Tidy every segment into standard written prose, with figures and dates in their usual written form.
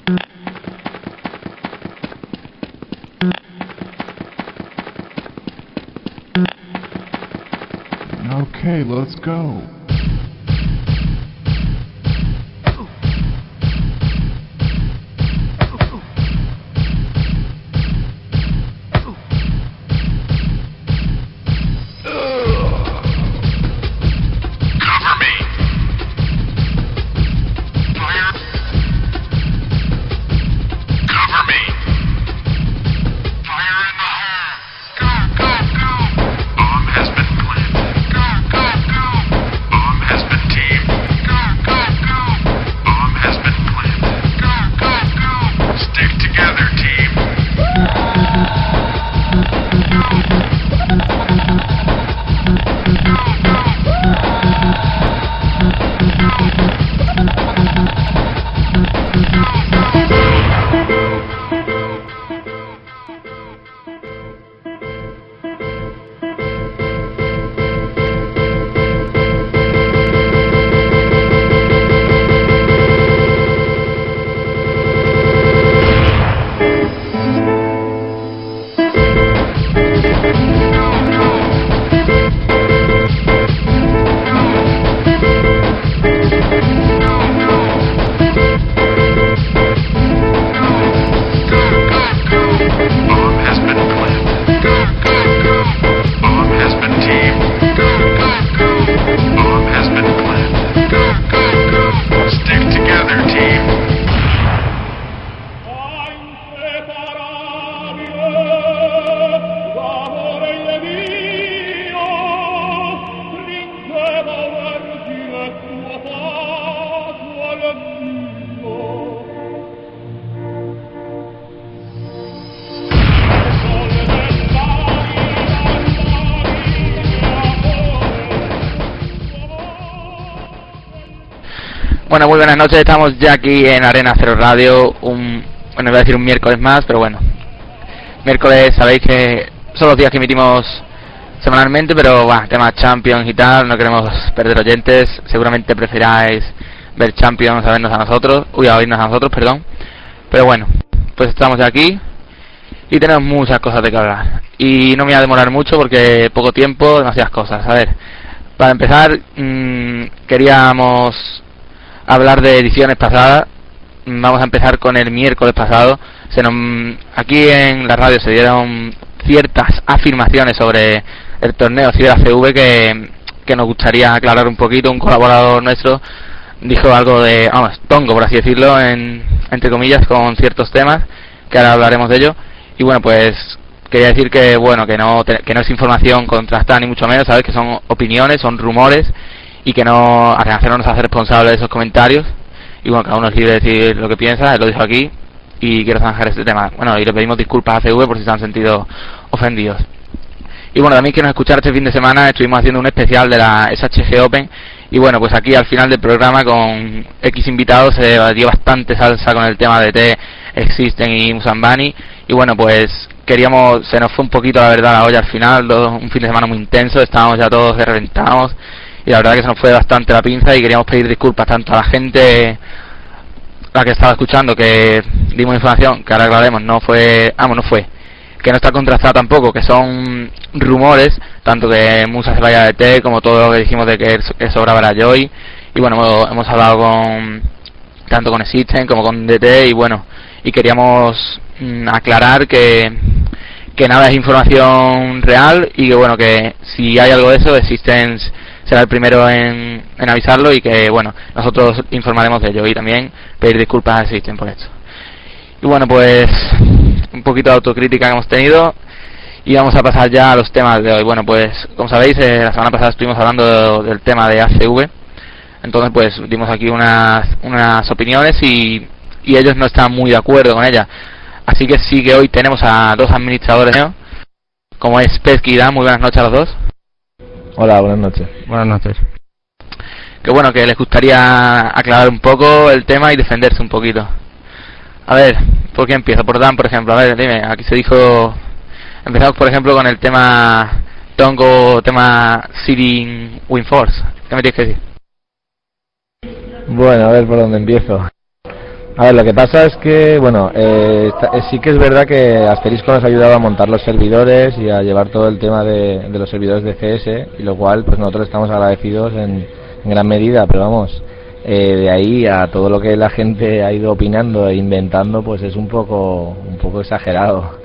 Okay, let's go. Bueno, muy buenas noches, estamos ya aquí en Arena Cero Radio, bueno, voy a decir un miércoles más, pero bueno, miércoles sabéis que son los días que emitimos semanalmente, pero bueno, temas Champions y tal, no queremos perder oyentes, seguramente preferáis ver Champions a vernos a nosotros, a oírnos a nosotros, perdón, pero bueno, pues estamos ya aquí y tenemos muchas cosas de que hablar, y no me voy a demorar mucho porque poco tiempo, demasiadas cosas. A ver, para empezar, queríamos hablar de ediciones pasadas. Vamos a empezar con el miércoles pasado. Aquí en la radio se dieron ciertas afirmaciones sobre el torneo Ciber ACV que nos gustaría aclarar un poquito. Un colaborador nuestro dijo algo de, tongo, por así decirlo, entre comillas, con ciertos temas, que ahora hablaremos de ello. Y bueno, pues quería decir que bueno, que no es información contrastada ni mucho menos, sabes, que son opiniones, son rumores, y que Arena no nos hace responsable de esos comentarios, y bueno, cada uno es libre de decir lo que piensa. Él lo dijo aquí y quiero zanjar este tema. Bueno, y le pedimos disculpas a ACV por si se han sentido ofendidos. Y bueno, también quiero escuchar este fin de semana, estuvimos haciendo un especial de la SHG Open, y bueno, pues aquí al final del programa con X invitados se dio bastante salsa con el tema de T, Existen y Musambani, y bueno, pues se nos fue un poquito la verdad la olla al final, un fin de semana muy intenso, estábamos ya todos que reventamos, y la verdad que se nos fue bastante la pinza y queríamos pedir disculpas tanto a la gente, la que estaba escuchando, que dimos información que ahora aclararemos, que no está contrastada tampoco, que son rumores, tanto que Musa se vaya de T como todo lo que dijimos de que eso grabara Joy, y bueno, hemos hablado tanto con Existen como con DT, y bueno, y queríamos aclarar que nada es información real, y que bueno, que si hay algo de eso, Existen será el primero en avisarlo, y que bueno, nosotros informaremos de ello, y también pedir disculpas a Existen por esto. Y bueno, pues un poquito de autocrítica que hemos tenido, y vamos a pasar ya a los temas de hoy. Bueno, pues como sabéis, la semana pasada estuvimos hablando del tema de ACV, entonces pues dimos aquí unas opiniones, y ellos no están muy de acuerdo con ellas, así que sí que hoy tenemos a dos administradores, ¿no? Como es Pesky y Dan. Muy buenas noches a los dos. Hola, buenas noches. Buenas noches. Que bueno, que les gustaría aclarar un poco el tema y defenderse un poquito. A ver, ¿por qué empiezo? Por Dan, por ejemplo. A ver, dime, aquí se dijo... Empezamos, por ejemplo, con el tema Tongo, tema Seeding WinForce. ¿Qué me tienes que decir? Bueno, a ver por dónde empiezo. A ver, lo que pasa es que, bueno, sí que es verdad que Asterisco nos ha ayudado a montar los servidores y a llevar todo el tema de los servidores de CS, y lo cual, pues nosotros estamos agradecidos en gran medida, pero vamos, de ahí a todo lo que la gente ha ido opinando e inventando, pues es un poco exagerado.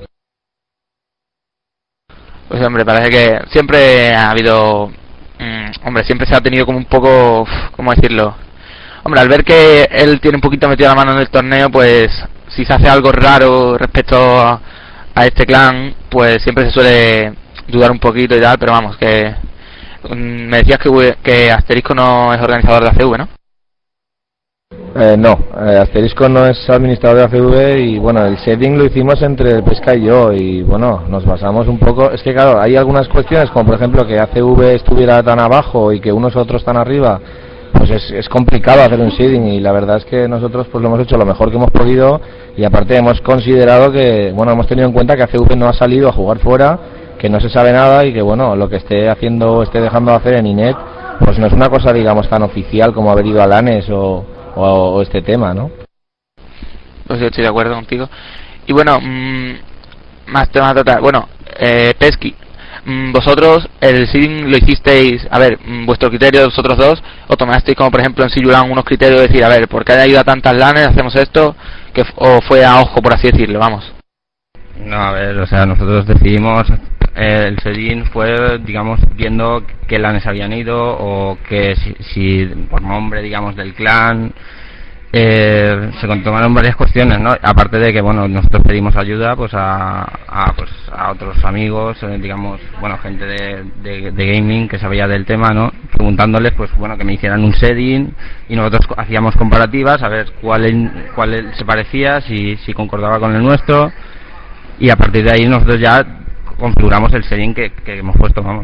Pues hombre, parece que siempre ha habido, hombre, siempre se ha tenido como un poco, ¿cómo decirlo? Hombre, al ver que él tiene un poquito metido la mano en el torneo, pues si se hace algo raro respecto a este clan, pues siempre se suele dudar un poquito y tal, pero vamos, que me decías que Asterisco no es organizador de ACV, ¿no? No, Asterisco no es administrador de ACV, y bueno, el setting lo hicimos entre Pesca y yo, y bueno, nos basamos un poco, es que claro, hay algunas cuestiones como por ejemplo que ACV estuviera tan abajo y que unos otros tan arriba, pues es complicado hacer un seeding, y la verdad es que nosotros pues lo hemos hecho lo mejor que hemos podido, y aparte hemos considerado que, bueno, hemos tenido en cuenta que ACV no ha salido a jugar fuera, que no se sabe nada, y que bueno, lo que esté haciendo o esté dejando de hacer en INET, pues no es una cosa digamos tan oficial como haber ido a LANES o este tema, ¿no? Pues yo estoy de acuerdo contigo. Y bueno, más temas total. Bueno, Pesky, vosotros el seeding lo hicisteis, a ver, vuestro criterio de vosotros dos, o tomasteis como por ejemplo en Silulan unos criterios de decir, a ver, ¿por qué ha ido a tantas lanes, hacemos esto? O fue a ojo, por así decirlo, vamos. No, a ver, o sea, nosotros decidimos, el seeding fue, digamos, viendo qué lanes habían ido, o que si por nombre, digamos, del clan, se tomaron varias cuestiones, ¿no? Aparte de que, bueno, nosotros pedimos ayuda, pues a otros amigos, digamos, bueno, gente de gaming que sabía del tema, ¿no? Preguntándoles, pues bueno, que me hicieran un seeding, y nosotros hacíamos comparativas a ver cuál se parecía, si concordaba con el nuestro. Y a partir de ahí nosotros ya configuramos el seeding que hemos puesto, vamos.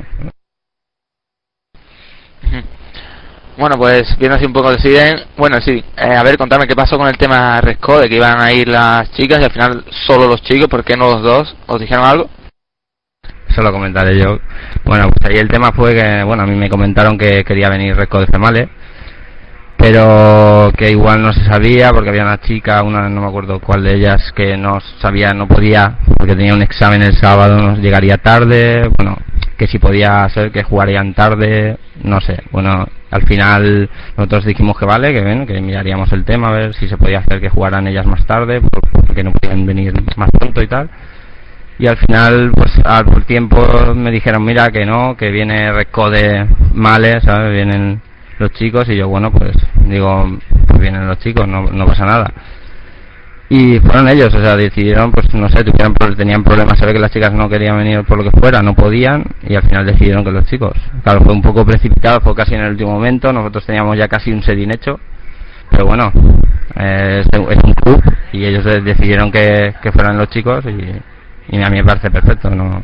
Bueno, pues viendo así un poco de seeding, bueno, sí, a ver, contadme qué pasó con el tema Resco, de que iban a ir las chicas y al final solo los chicos, ¿por qué no los dos? ¿Os dijeron algo? Eso lo comentaré yo. Bueno, pues ahí el tema fue que, bueno, a mí me comentaron que quería venir Resco de Female, pero que igual no se sabía porque había una chica, no me acuerdo cuál de ellas, que no sabía, no podía, porque tenía un examen el sábado, nos llegaría tarde, bueno, que si podía ser que jugarían tarde, no sé, bueno, al final nosotros dijimos que vale, que bueno, que miraríamos el tema a ver si se podía hacer que jugaran ellas más tarde, porque no podían venir más pronto y tal. Y al final, pues al tiempo me dijeron, mira, que no, que viene Resco de Male, ¿sabes? Vienen los chicos, y yo, bueno, pues digo, pues vienen los chicos, no pasa nada. Y fueron ellos, o sea, decidieron, pues no sé, tenían problemas, se ve que las chicas no querían venir por lo que fuera, no podían, y al final decidieron que los chicos. Claro, fue un poco precipitado, fue casi en el último momento, nosotros teníamos ya casi un seeding hecho, pero bueno, es un club, y ellos decidieron que fueran los chicos, y a mí me parece perfecto, ¿no?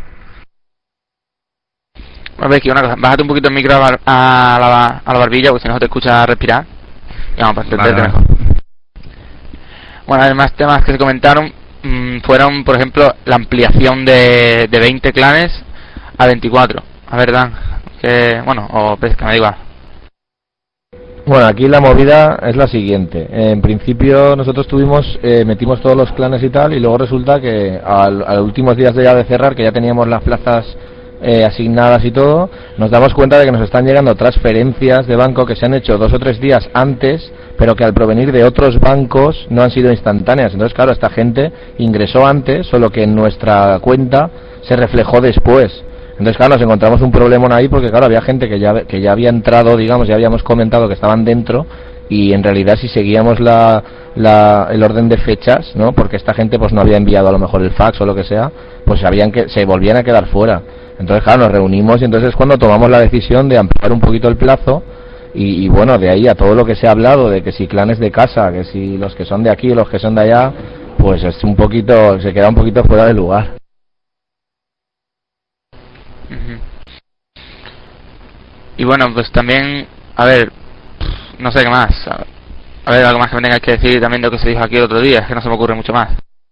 A ver, que una cosa, bájate un poquito el micro a la barbilla, porque si no se te escucha respirar, y vamos, para entenderte mejor. Bueno, además temas que se comentaron fueron, por ejemplo, la ampliación de 20 clanes a 24. A ver, Dan, que, bueno, o Pesca, me da igual. Bueno, aquí la movida es la siguiente. En principio nosotros metimos todos los clanes y tal, y luego resulta que a los últimos días de cerrar, que ya teníamos las plazas asignadas y todo, nos damos cuenta de que nos están llegando transferencias de banco que se han hecho 2 o 3 días antes, pero que al provenir de otros bancos no han sido instantáneas. Entonces, claro, esta gente ingresó antes, solo que en nuestra cuenta se reflejó después. Entonces, claro, nos encontramos un problemón ahí, porque claro, había gente que ya había entrado, digamos, ya habíamos comentado que estaban dentro, y en realidad si seguíamos el orden de fechas, ¿no? Porque esta gente pues no había enviado a lo mejor el fax o lo que sea, pues se volvían a quedar fuera. Entonces, claro, nos reunimos, y entonces es cuando tomamos la decisión de ampliar un poquito el plazo, y bueno, de ahí a todo lo que se ha hablado, de que si clanes de casa, que si los que son de aquí o los que son de allá, pues es se queda un poquito fuera de lugar. Y bueno, pues también, a ver, no sé qué más, a ver, algo más que me tengáis que decir también de lo que se dijo aquí el otro día, es que no se me ocurre mucho más.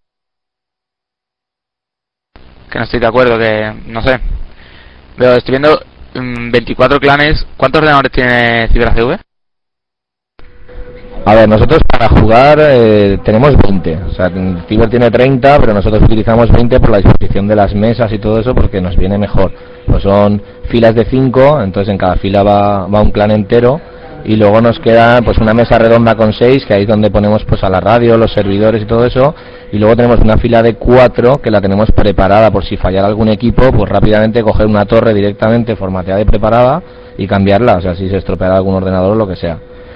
Que no estoy de acuerdo, que no sé. Pero estoy viendo 24 clanes. ¿Cuántos ordenadores tiene CyberACV? A ver, nosotros para jugar tenemos 20, o sea, el Ciber tiene 30, pero nosotros utilizamos 20 por la disposición de las mesas y todo eso porque nos viene mejor. Pues son filas de 5, entonces en cada fila va un clan entero y luego nos queda pues una mesa redonda con 6, que ahí es donde ponemos pues a la radio, los servidores y todo eso, y luego tenemos una fila de 4 que la tenemos preparada por si fallara algún equipo, pues rápidamente coger una torre directamente formateada y preparada y cambiarla, o sea, si se estropeara algún ordenador o lo que sea.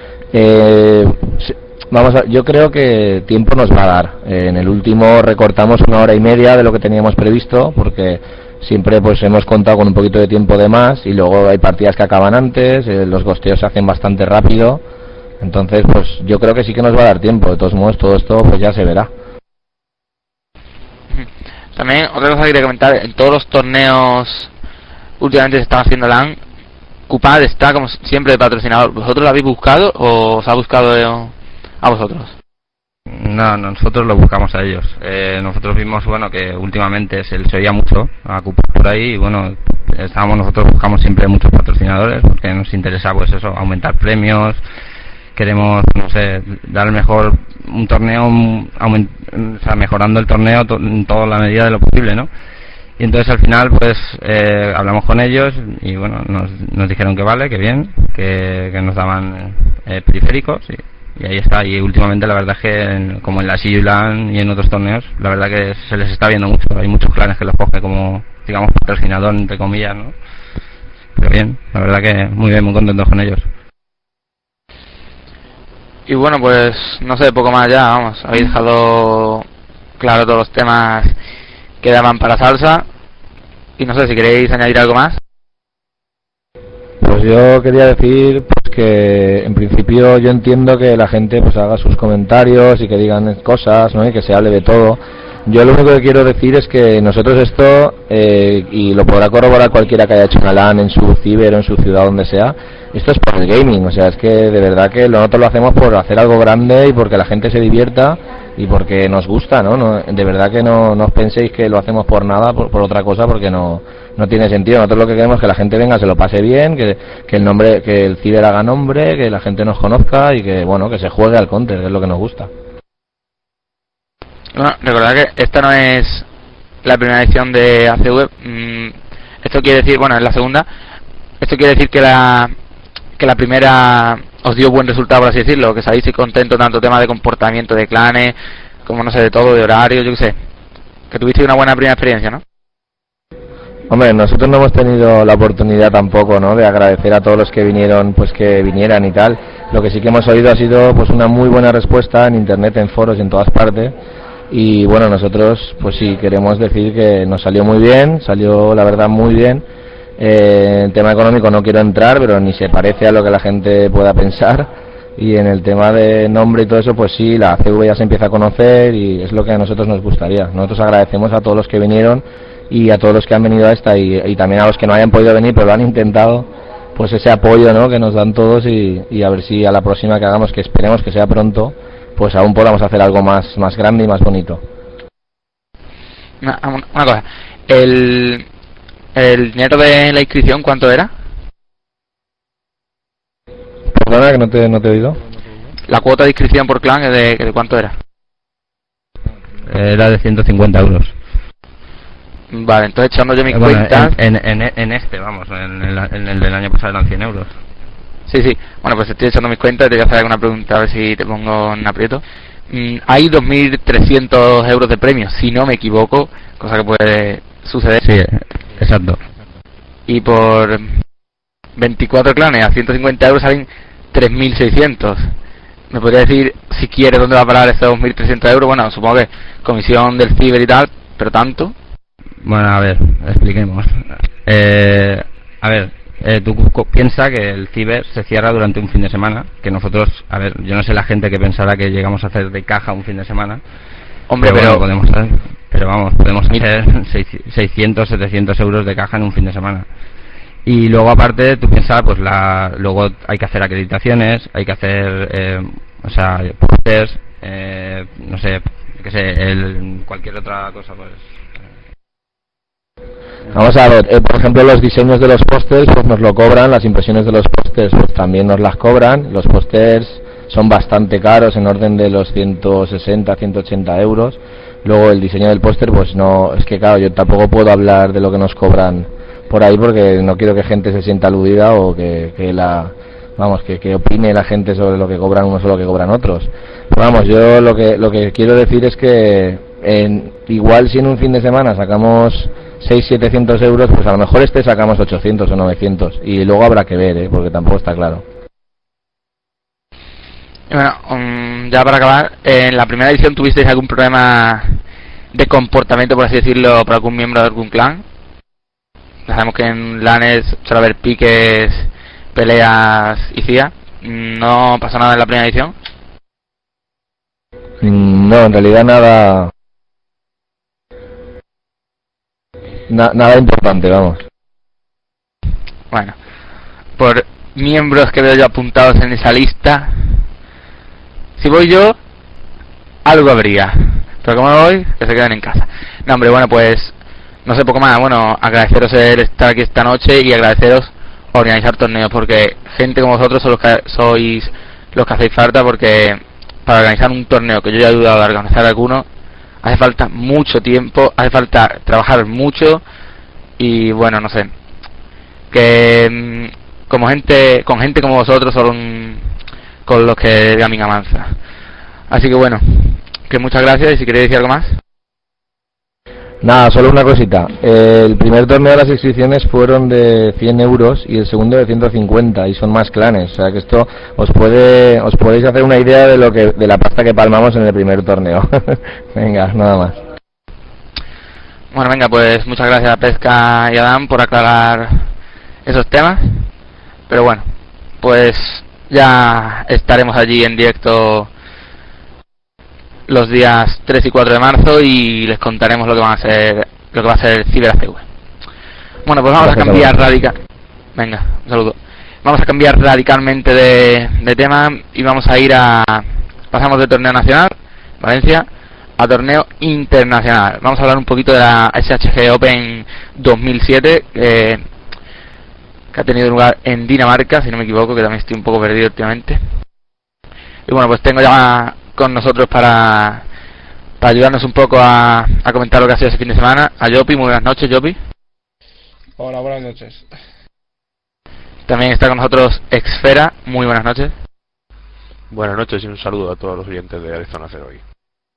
Yo creo que tiempo nos va a dar. En el último recortamos 1 hora y media de lo que teníamos previsto, porque siempre pues hemos contado con un poquito de tiempo de más, y luego hay partidas que acaban antes, los gosteos se hacen bastante rápido, entonces pues yo creo que sí que nos va a dar tiempo. De todos modos, todo esto pues ya se verá. También otra cosa que quería comentar: en todos los torneos últimamente se están haciendo LAN, Cupad está como siempre de patrocinador. ¿Vosotros lo habéis buscado o os ha buscado a vosotros? No, nosotros lo buscamos a ellos. Nosotros vimos, bueno, que últimamente se les oía mucho a Cupad por ahí, y bueno, nosotros buscamos siempre muchos patrocinadores porque nos interesa pues eso, aumentar premios. Queremos, no sé, dar mejor un torneo, o sea, mejorando el torneo en toda la medida de lo posible, ¿no? Y entonces al final pues hablamos con ellos y bueno, nos dijeron que vale, que bien, que nos daban periféricos y ahí está. Y últimamente la verdad es que como en la SIULAN y en otros torneos, la verdad que se les está viendo mucho. Hay muchos clanes que los coge como, digamos, patrocinador entre comillas, ¿no? Pero bien, la verdad que muy bien, muy contentos con ellos. Y bueno, pues no sé, poco más ya, vamos, habéis dejado claro todos los temas que daban para salsa, y no sé si queréis añadir algo más. Pues yo quería decir pues que en principio yo entiendo que la gente pues haga sus comentarios y que digan cosas, ¿no? Y que se hable de todo. Yo lo único que quiero decir es que nosotros esto, y lo podrá corroborar cualquiera que haya hecho una LAN en su ciber o en su ciudad, donde sea, esto es por el gaming, o sea, es que de verdad que nosotros lo hacemos por hacer algo grande y porque la gente se divierta y porque nos gusta, ¿no? De verdad que no os penséis que lo hacemos por nada, por otra cosa, porque no tiene sentido. Nosotros lo que queremos es que la gente venga, se lo pase bien, que el ciber haga nombre, que la gente nos conozca y que, bueno, que se juegue al counter, que es lo que nos gusta. Bueno, recordad que esta no es la primera edición de ACV. Esto quiere decir, bueno, es la segunda. Esto quiere decir que la primera os dio buen resultado, por así decirlo, que salís contento tanto tema de comportamiento de clanes, como no sé, de todo, de horario, yo qué sé. Que tuvisteis una buena primera experiencia, ¿no? Hombre, nosotros no hemos tenido la oportunidad tampoco, ¿no?, de agradecer a todos los que vinieron, pues que vinieran y tal. Lo que sí que hemos oído ha sido pues una muy buena respuesta en internet, en foros y en todas partes. Y bueno, nosotros pues sí queremos decir que nos salió muy bien, salió la verdad muy bien. En el tema económico no quiero entrar, pero ni se parece a lo que la gente pueda pensar. Y en el tema de nombre y todo eso, pues sí, la CV ya se empieza a conocer y es lo que a nosotros nos gustaría. Nosotros agradecemos a todos los que vinieron y a todos los que han venido a esta y también a los que no hayan podido venir pero lo han intentado, pues ese apoyo, ¿no?, que nos dan todos y a ver si a la próxima que hagamos, que esperemos que sea pronto, pues aún podamos hacer algo más grande y más bonito. Una cosa, el dinero de la inscripción, ¿cuánto era? Perdona, que no te he oído. La cuota de inscripción por clan, ¿de cuánto era? Era de 150 euros. Vale, entonces echando yo mis cuentas... En este, vamos, en el del año pasado eran 100 euros. Sí, bueno, pues estoy echando mis cuentas y te voy a hacer alguna pregunta, a ver si te pongo en aprieto. Hay 2.300 euros de premios, si no me equivoco, cosa que puede suceder. Sí, exacto. Y por 24 clanes a 150 euros salen 3.600. ¿Me podría decir, si quieres, dónde va a parar esos 2.300 euros? Bueno, supongo que comisión del ciber y tal, pero tanto. Bueno, a ver, expliquemos. A ver, tú piensa que el ciber se cierra durante un fin de semana, que nosotros, a ver, yo no sé la gente que pensará que llegamos a hacer de caja un fin de semana. Hombre, pero podemos hacer, podemos hacer 600, 700 euros de caja en un fin de semana. Y luego aparte, tú piensas, pues luego hay que hacer acreditaciones, hay que hacer, pósters, no sé, qué sé, cualquier otra cosa, pues. Vamos a ver, por ejemplo, los diseños de los pósters pues nos lo cobran, las impresiones de los pósters pues también nos las cobran. Los pósters son bastante caros, en orden de los 160, 180 euros. Luego el diseño del póster, pues no, es que claro, yo tampoco puedo hablar de lo que nos cobran por ahí porque no quiero que gente se sienta aludida o que opine la gente sobre lo que cobran unos o lo que cobran otros. Pero vamos, yo lo que quiero decir es que igual si en un fin de semana sacamos 600-700 euros, pues a lo mejor sacamos 800 o 900 y luego habrá que ver, porque tampoco está claro. Y bueno, ya para acabar, en la primera edición tuvisteis algún problema de comportamiento, por así decirlo, por algún miembro de algún clan. Sabemos que en LANes suele haber piques, peleas y CIA. ¿No pasó nada en la primera edición? No, en realidad nada importante, vamos. Bueno, por miembros que veo yo apuntados en esa lista, si voy yo, algo habría. Pero como no voy, que se queden en casa. No, hombre, bueno, pues no sé, poco más. Bueno, agradeceros el estar aquí esta noche y agradeceros organizar torneos, porque gente como vosotros sois los que hacéis falta, porque para organizar un torneo, que yo ya he ayudado a organizar alguno, hace falta mucho tiempo, hace falta trabajar mucho y bueno, no sé, que con gente como vosotros son con los que Gaming avanza. Así que bueno, que muchas gracias. Y si queréis decir algo más. Nada, solo una cosita. El primer torneo de las inscripciones fueron de 100 euros y el segundo de 150 y son más clanes. O sea que esto os podéis hacer una idea de la pasta que palmamos en el primer torneo. Venga, nada más. Bueno, venga, pues muchas gracias a Pesca y Adam por aclarar esos temas. Pero bueno, pues ya estaremos allí en directo los días 3 y 4 de marzo y les contaremos lo que va a ser el Ciber ACV. Bueno, pues vamos a cambiar Venga, un saludo. Vamos a cambiar radicalmente de tema y vamos a ir pasamos de torneo nacional, Valencia, a torneo internacional. Vamos a hablar un poquito de la SHG Open 2007 que ha tenido lugar en Dinamarca, si no me equivoco, que también estoy un poco perdido últimamente. Y bueno, pues tengo ya con nosotros para ayudarnos un poco a comentar lo que ha sido ese fin de semana a Yopi. Muy buenas noches, Yopi. Hola, buenas noches. También está con nosotros Exfera. Muy buenas noches. Buenas noches y un saludo a todos los oyentes de Arizona Cero hoy.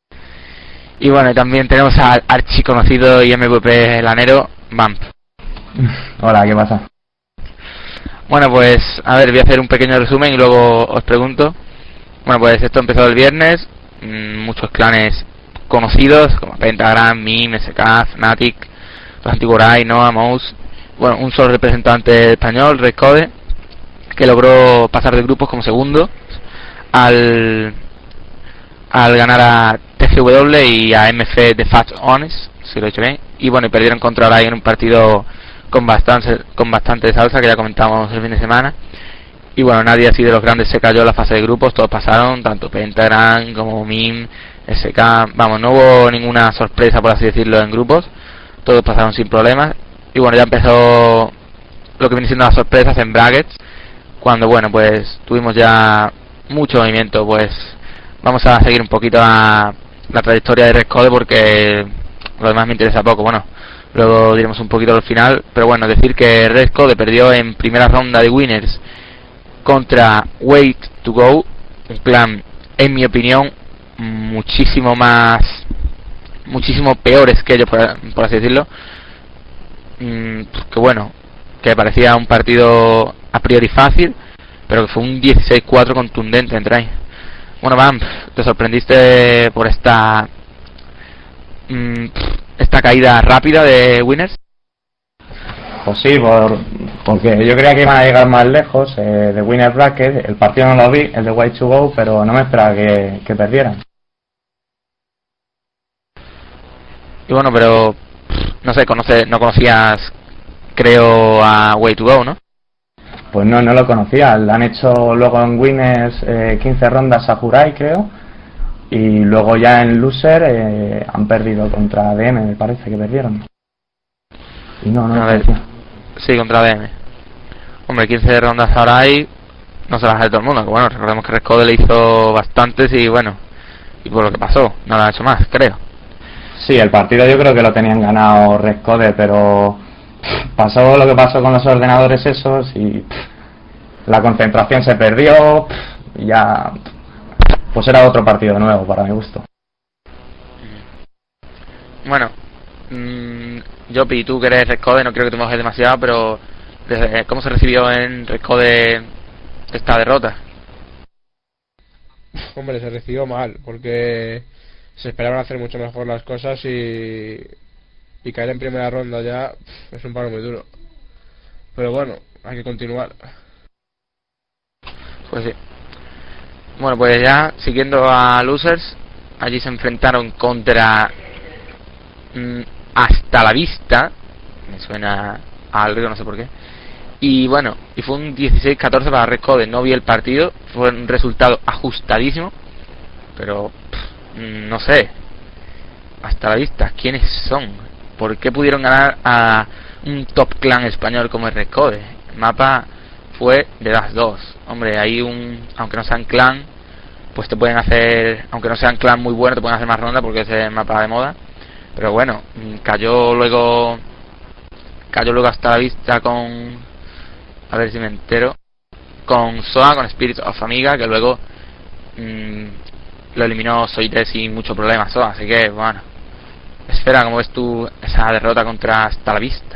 Y bueno, y también tenemos al archiconocido y MVP lanero, Vamp. Hola, ¿qué pasa? Bueno, pues a ver, voy a hacer un pequeño resumen y luego os pregunto. Bueno, pues esto empezó el viernes, muchos clanes conocidos como Pentagram, Mime, SK, Fnatic, los Antiguorai, Noah, Mouse. Bueno, un solo representante español, Red Code, que logró pasar de grupos como segundo al ganar a TGW y a MF de Fat Honest, si lo he hecho bien. Y bueno, y perdieron contra Orai en un partido con bastante salsa, que ya comentamos el fin de semana. Y bueno, nadie así de los grandes se cayó en la fase de grupos, todos pasaron, tanto Pentagram como MIM, SK, vamos, no hubo ninguna sorpresa, por así decirlo, en grupos, todos pasaron sin problemas. Y bueno, ya empezó lo que viene siendo las sorpresas en brackets, cuando bueno, pues tuvimos ya mucho movimiento. Pues vamos a seguir un poquito la trayectoria de Red Code, porque lo demás me interesa poco. Bueno, luego diremos un poquito al final, pero bueno, decir que Red Code perdió en primera ronda de Winners contra Wait to Go, un clan, en mi opinión, muchísimo peores que ellos, por así decirlo. Que bueno, que parecía un partido a priori fácil, pero que fue un 16-4 contundente entre ahí. Bueno, Vamp, ¿te sorprendiste por esta caída rápida de Winners? Pues sí, porque yo creía que iban a llegar más lejos de Winner Bracket. El partido no lo vi, el de White to Go, pero no me esperaba que perdieran. Y bueno, pero no sé, no conocías, creo, a Way to Go, ¿no? Pues no lo conocía. Le han hecho luego en Winners 15 rondas a Jurai, creo. Y luego ya en Loser han perdido contra DM, me parece que perdieron. Y no a ver, sí, contra DM. Hombre, 15 rondas ahora hay. no se las hace todo el mundo, que bueno, recordemos que Rescode le hizo bastantes y bueno, y por lo que pasó, no lo ha hecho más, creo. Sí, el partido yo creo que lo tenían ganado Rescode, pero pasó lo que pasó con los ordenadores esos y la concentración se perdió y ya pues era otro partido nuevo para mi gusto. Bueno, Jopi, tú que eres Rescode, no quiero que te mojes demasiado, pero ¿cómo se recibió en Rescode esta derrota? Hombre, se recibió mal, porque se esperaban hacer mucho mejor las cosas y caer en primera ronda ya es un palo muy duro. Pero bueno, hay que continuar. Pues sí. Bueno, pues ya, siguiendo a Losers, allí se enfrentaron contra Hasta la Vista, me suena a algo, no sé por qué. Y bueno, y fue un 16-14 para Rescode, no vi el partido, fue un resultado ajustadísimo, pero no sé, Hasta la Vista, ¿quiénes son? ¿Por qué pudieron ganar a un top clan español como el Rescode? El mapa fue de las dos. Hombre, hay aunque no sean clan, pues te pueden hacer, aunque no sean clan muy buenos, te pueden hacer más ronda porque es el mapa de moda. Pero bueno, cayó luego Hasta la Vista con, a ver si me entero, con SOA, con Spirit of Amiga, que luego lo eliminó Soite sin mucho problema SOA, así que bueno. Esfera, ¿cómo ves tú esa derrota contra Hasta la Vista?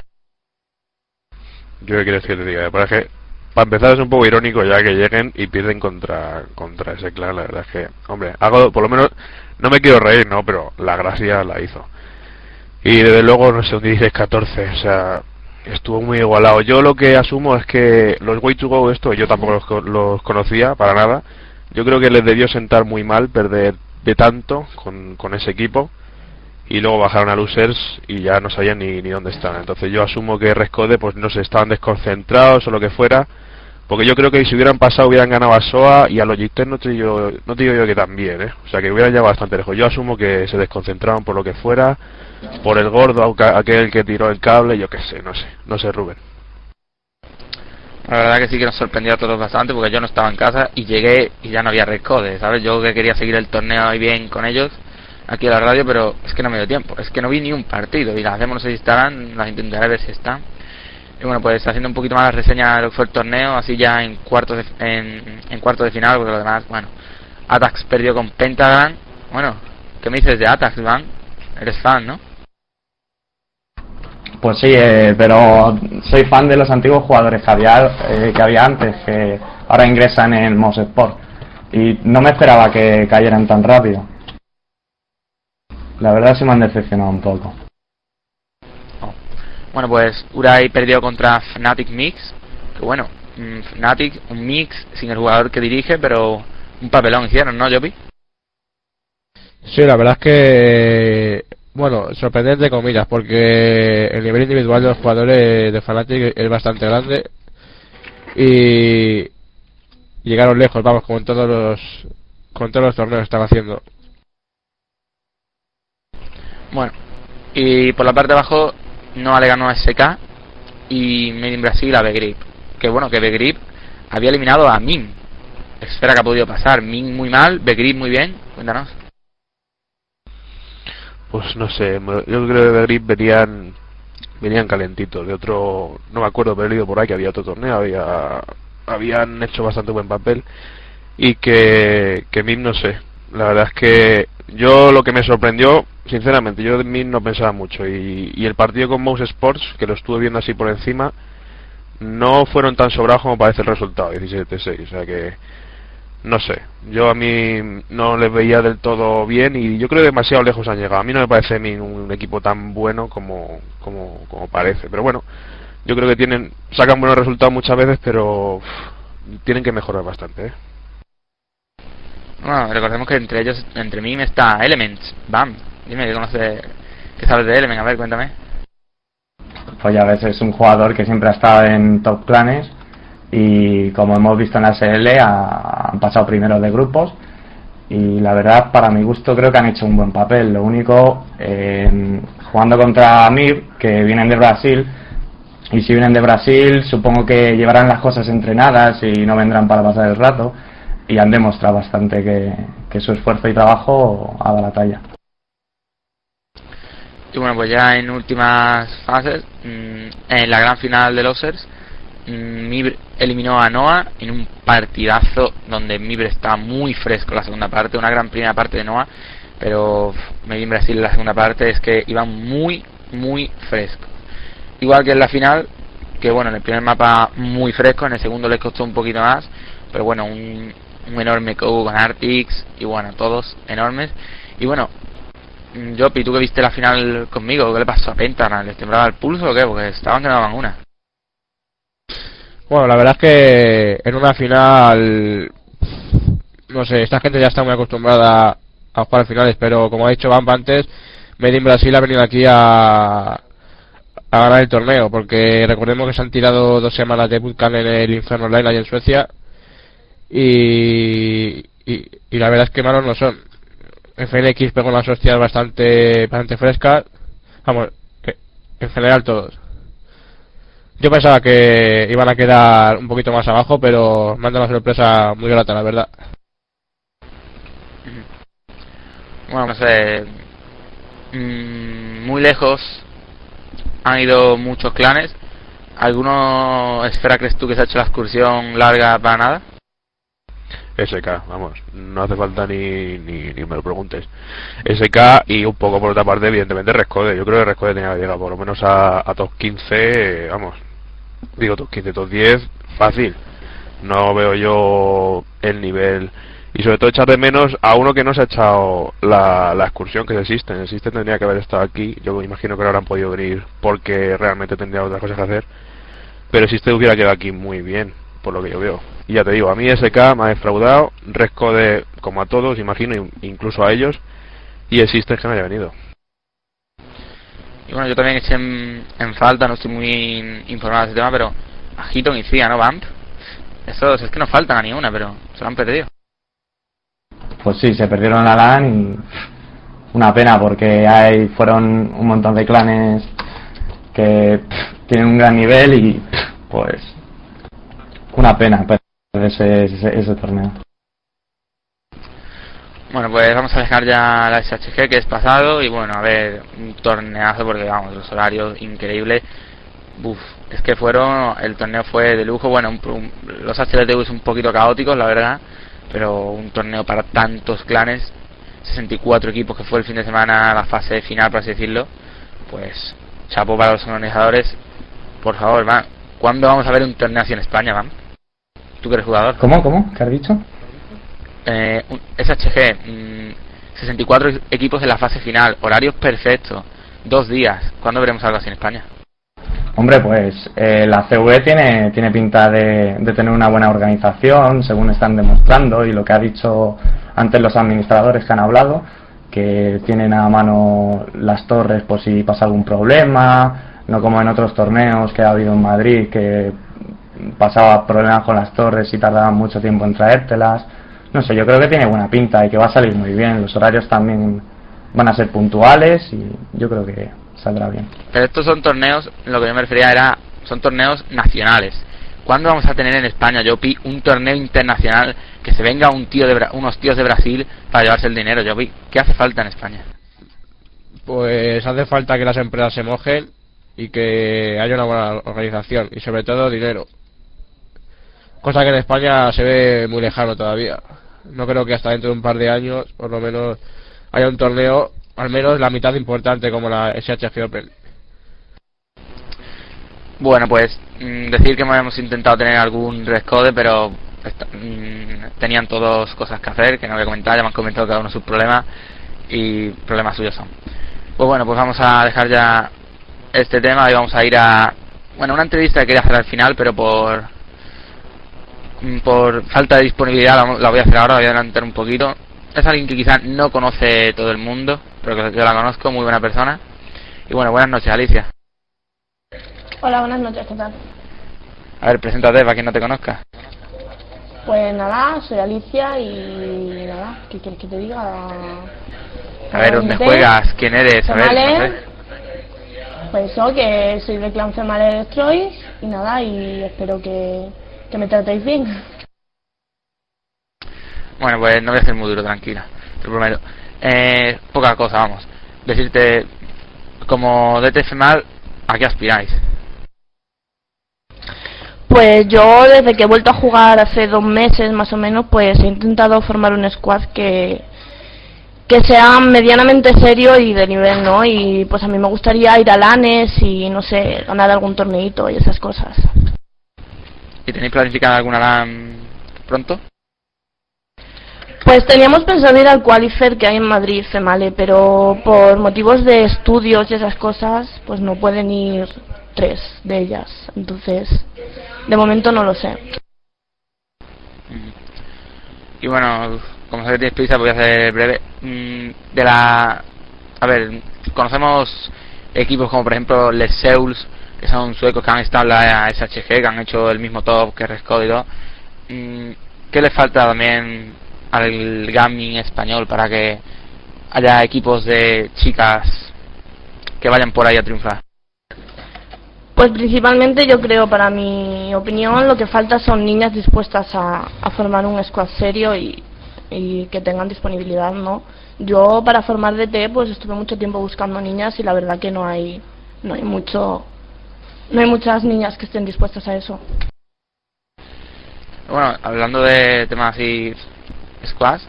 Yo qué quieres que te diga, para empezar es un poco irónico ya que lleguen y pierden contra ese clan, la verdad es que, hombre, por lo menos, no me quiero reír, ¿no? Pero la gracia la hizo. Y desde luego, no sé, un 16-14, o sea, estuvo muy igualado. Yo lo que asumo es que los Way to Go, yo tampoco los conocía para nada. Yo creo que les debió sentar muy mal perder de tanto con ese equipo. Y luego bajaron a Losers y ya no sabían ni dónde estaban. Entonces yo asumo que Rescode, pues no sé, estaban desconcentrados o lo que fuera. Porque yo creo que si hubieran pasado hubieran ganado a SOA y a Logitech no te digo yo que también, O sea que hubieran llegado bastante lejos. Yo asumo que se desconcentraron por lo que fuera, por el gordo, aquel que tiró el cable, yo qué sé, no sé Rubén. La verdad que sí que nos sorprendió a todos bastante porque yo no estaba en casa y llegué y ya no había Rescode, ¿sabes? Yo que quería seguir el torneo ahí bien con ellos aquí en la radio, pero es que no me dio tiempo, es que no vi ni un partido y las hacemos, no sé si estarán, las intentaré ver si están. Y bueno, pues haciendo un poquito más la reseña de lo que fue el torneo, así ya en cuartos de final, porque lo demás, bueno, Atax perdió con Pentagram. Bueno, ¿qué me dices de Atax, Iván? Eres fan, ¿no? Pues sí, pero soy fan de los antiguos jugadores que había antes, que ahora ingresan en Mouse Sport, y no me esperaba que cayeran tan rápido. La verdad sí me han decepcionado un poco. Bueno, pues Urai perdió contra Fnatic Mix, que bueno, Fnatic, un Mix sin el jugador que dirige, pero un papelón hicieron, ¿no, Jopi? Sí, la verdad es que, bueno, sorprendente comillas, porque el nivel individual de los jugadores de Fnatic es bastante grande y llegaron lejos, vamos, como en todos los torneos que están haciendo. Bueno, y por la parte de abajo Noah le ganó a SK y Made in Brasil a Begrip. Que bueno, que Begrip había eliminado a Min. Esfera, que ha podido pasar. Min muy mal, Begrip muy bien. Cuéntanos. Pues no sé, yo creo que Begrip venían calentitos. De otro, no me acuerdo, pero he leído por ahí que había otro torneo, habían hecho bastante buen papel. Y que Min, no sé, la verdad es que yo lo que me sorprendió, sinceramente, yo de mí no pensaba mucho y el partido con Mouse Sports, que lo estuve viendo así por encima, no fueron tan sobrados como parece el resultado, 17-6, o sea que no sé, yo a mí no les veía del todo bien y yo creo que demasiado lejos han llegado. A mí no me parece un equipo tan bueno como parece, pero bueno, yo creo que sacan buenos resultados muchas veces, pero tienen que mejorar bastante, Bueno, recordemos que entre mí está Elements. Bam, dime, ¿qué sabes de Elements? A ver, cuéntame. Pues ya ves, es un jugador que siempre ha estado en top clanes y como hemos visto en la SL han pasado primero de grupos y la verdad, para mi gusto, creo que han hecho un buen papel. Lo único, jugando contra Mir, que vienen de Brasil, Y si vienen de Brasil, supongo que llevarán las cosas entrenadas y no vendrán para pasar el rato. Y han demostrado bastante que su esfuerzo y trabajo ha dado la talla. Y bueno, pues ya en últimas fases, en la gran final de Losers, Mibre eliminó a Noah en un partidazo donde Mibre estaba muy fresco la segunda parte, una gran primera parte de Noah, pero Made in Brasil en la segunda parte es que iban muy frescos. Igual que en la final, que bueno, en el primer mapa muy fresco, en el segundo les costó un poquito más, pero bueno, un enorme KO con Artix, y bueno, todos enormes. Y bueno, Jopi, tú que viste la final conmigo, ¿qué le pasó a Pentagram? ¿Les temblaba el pulso o qué? Porque estaban que no daban una. Bueno, la verdad es que en una final, no sé, esta gente ya está muy acostumbrada a jugar finales, pero como ha dicho Vamp antes, Made in Brasil ha venido aquí a ganar el torneo, porque recordemos que se han tirado 2 semanas de bootcamp en el Inferno Online allá en Suecia, y la verdad es que malos no son. FNX pegó unas hostias bastante frescas, vamos, en general todos. Yo pensaba que iban a quedar un poquito más abajo, pero me han dado una sorpresa muy grata, la verdad. Bueno, no sé, muy lejos han ido muchos clanes. ¿Alguno, Esfera, crees tú que se ha hecho la excursión larga para nada? SK, vamos, no hace falta ni me lo preguntes. SK y un poco por otra parte, evidentemente, Rescode. Yo creo que Rescode tenía que llegar por lo menos a top 15, vamos, digo top 15, top 10, fácil. No veo yo el nivel, y sobre todo echar de menos a uno que no se ha echado la excursión, que es el System. El System tendría que haber estado aquí. Yo me imagino que no habrán podido venir porque realmente tendría otras cosas que hacer, pero el System hubiera quedado aquí muy bien, por lo que yo veo. Y ya te digo, a mí SK me ha defraudado, Rescode como a todos, imagino, incluso a ellos, y el System que no haya venido. Y bueno, yo también eché en falta, no estoy muy informado de ese tema, pero a Hiton y Cia, ¿no? Vamp, esos es que no faltan a ninguna, pero se lo han perdido. Pues sí, se perdieron la LAN y una pena, porque fueron un montón de clanes que tienen un gran nivel y pues una pena perder ese torneo. Bueno, pues vamos a dejar ya la SHG, que es pasado, y bueno, a ver, un torneazo, porque vamos, los horarios increíbles. Es que el torneo fue de lujo. Bueno, los HLTV un poquito caóticos, la verdad, pero un torneo para tantos clanes, 64 equipos, que fue el fin de semana, la fase final, por así decirlo. Pues chapo para los organizadores. Por favor, man, ¿cuándo vamos a ver un torneo así en España, man? ¿Tú que eres jugador? ¿Cómo? ¿Qué has dicho? SHG, 64 equipos en la fase final, horarios perfectos, 2 días. ¿Cuándo veremos algo así en España? Hombre, pues la CV tiene pinta de tener una buena organización, según están demostrando, y lo que ha dicho antes los administradores que han hablado, que tienen a mano las torres por si pasa algún problema, no como en otros torneos que ha habido en Madrid, que pasaba problemas con las torres y tardaban mucho tiempo en traértelas. No sé, yo creo que tiene buena pinta y que va a salir muy bien. Los horarios también van a ser puntuales y yo creo que saldrá bien. Pero estos son torneos, lo que yo me refería son torneos nacionales. ¿Cuándo vamos a tener en España, Jopi, un torneo internacional, que se venga unos tíos de Brasil para llevarse el dinero, Jopi? ¿Qué hace falta en España? Pues hace falta que las empresas se mojen y que haya una buena organización y sobre todo dinero, cosa que en España se ve muy lejano todavía. No creo que hasta dentro de un par de años por lo menos haya un torneo al menos la mitad importante como la SHG Open. Bueno, pues decir que hemos intentado tener algún Rescode, pero tenían todos cosas que hacer, que no voy a comentar. Ya me han comentado cada uno sus problemas, y problemas suyos son. Pues bueno, pues vamos a dejar ya este tema y vamos a ir a una entrevista que quería hacer al final, pero por falta de disponibilidad la voy a hacer ahora, la voy a adelantar un poquito. Es alguien que quizás no conoce todo el mundo, pero que yo la conozco, muy buena persona. Y bueno, buenas noches, Alicia. Hola, buenas noches, ¿qué tal? A ver, preséntate para quien no te conozca. Pues nada, soy Alicia y nada, ¿qué quieres que te diga? A ver, ¿dónde juegas? ¿Quién eres? A ver, no sé. Pues eso, que soy del clan Female Destroy y nada, y espero que me tratéis bien. Bueno, pues no voy a ser muy duro, tranquila, te lo prometo. Poca cosa, vamos. Decirte, como DT Femal, ¿a qué aspiráis? Pues yo desde que he vuelto a jugar hace 2 meses más o menos, pues he intentado formar un squad que sea medianamente serio y de nivel, ¿no? Y pues a mí me gustaría ir a LANes y no sé, ganar algún torneito y esas cosas. ¿Y tenéis planificada alguna LAN pronto? Pues teníamos pensado ir al Qualifier que hay en Madrid, Female, pero por motivos de estudios y esas cosas, pues no pueden ir 3 de ellas. Entonces, de momento no lo sé. Y bueno, como sé que tienes prisa, voy a ser breve. A ver, conocemos equipos como por ejemplo Les Seuls, que son suecos que han estado en la SHG, que han hecho el mismo top que Rescode y todo. ¿Qué les falta también al gaming español para que haya equipos de chicas que vayan por ahí a triunfar? Pues principalmente yo creo, para mi opinión, lo que falta son niñas dispuestas a formar un squad serio y que tengan disponibilidad, ¿no? Yo para formar DT pues estuve mucho tiempo buscando niñas y la verdad que no hay muchas niñas que estén dispuestas a eso. Bueno, hablando de temas así squads,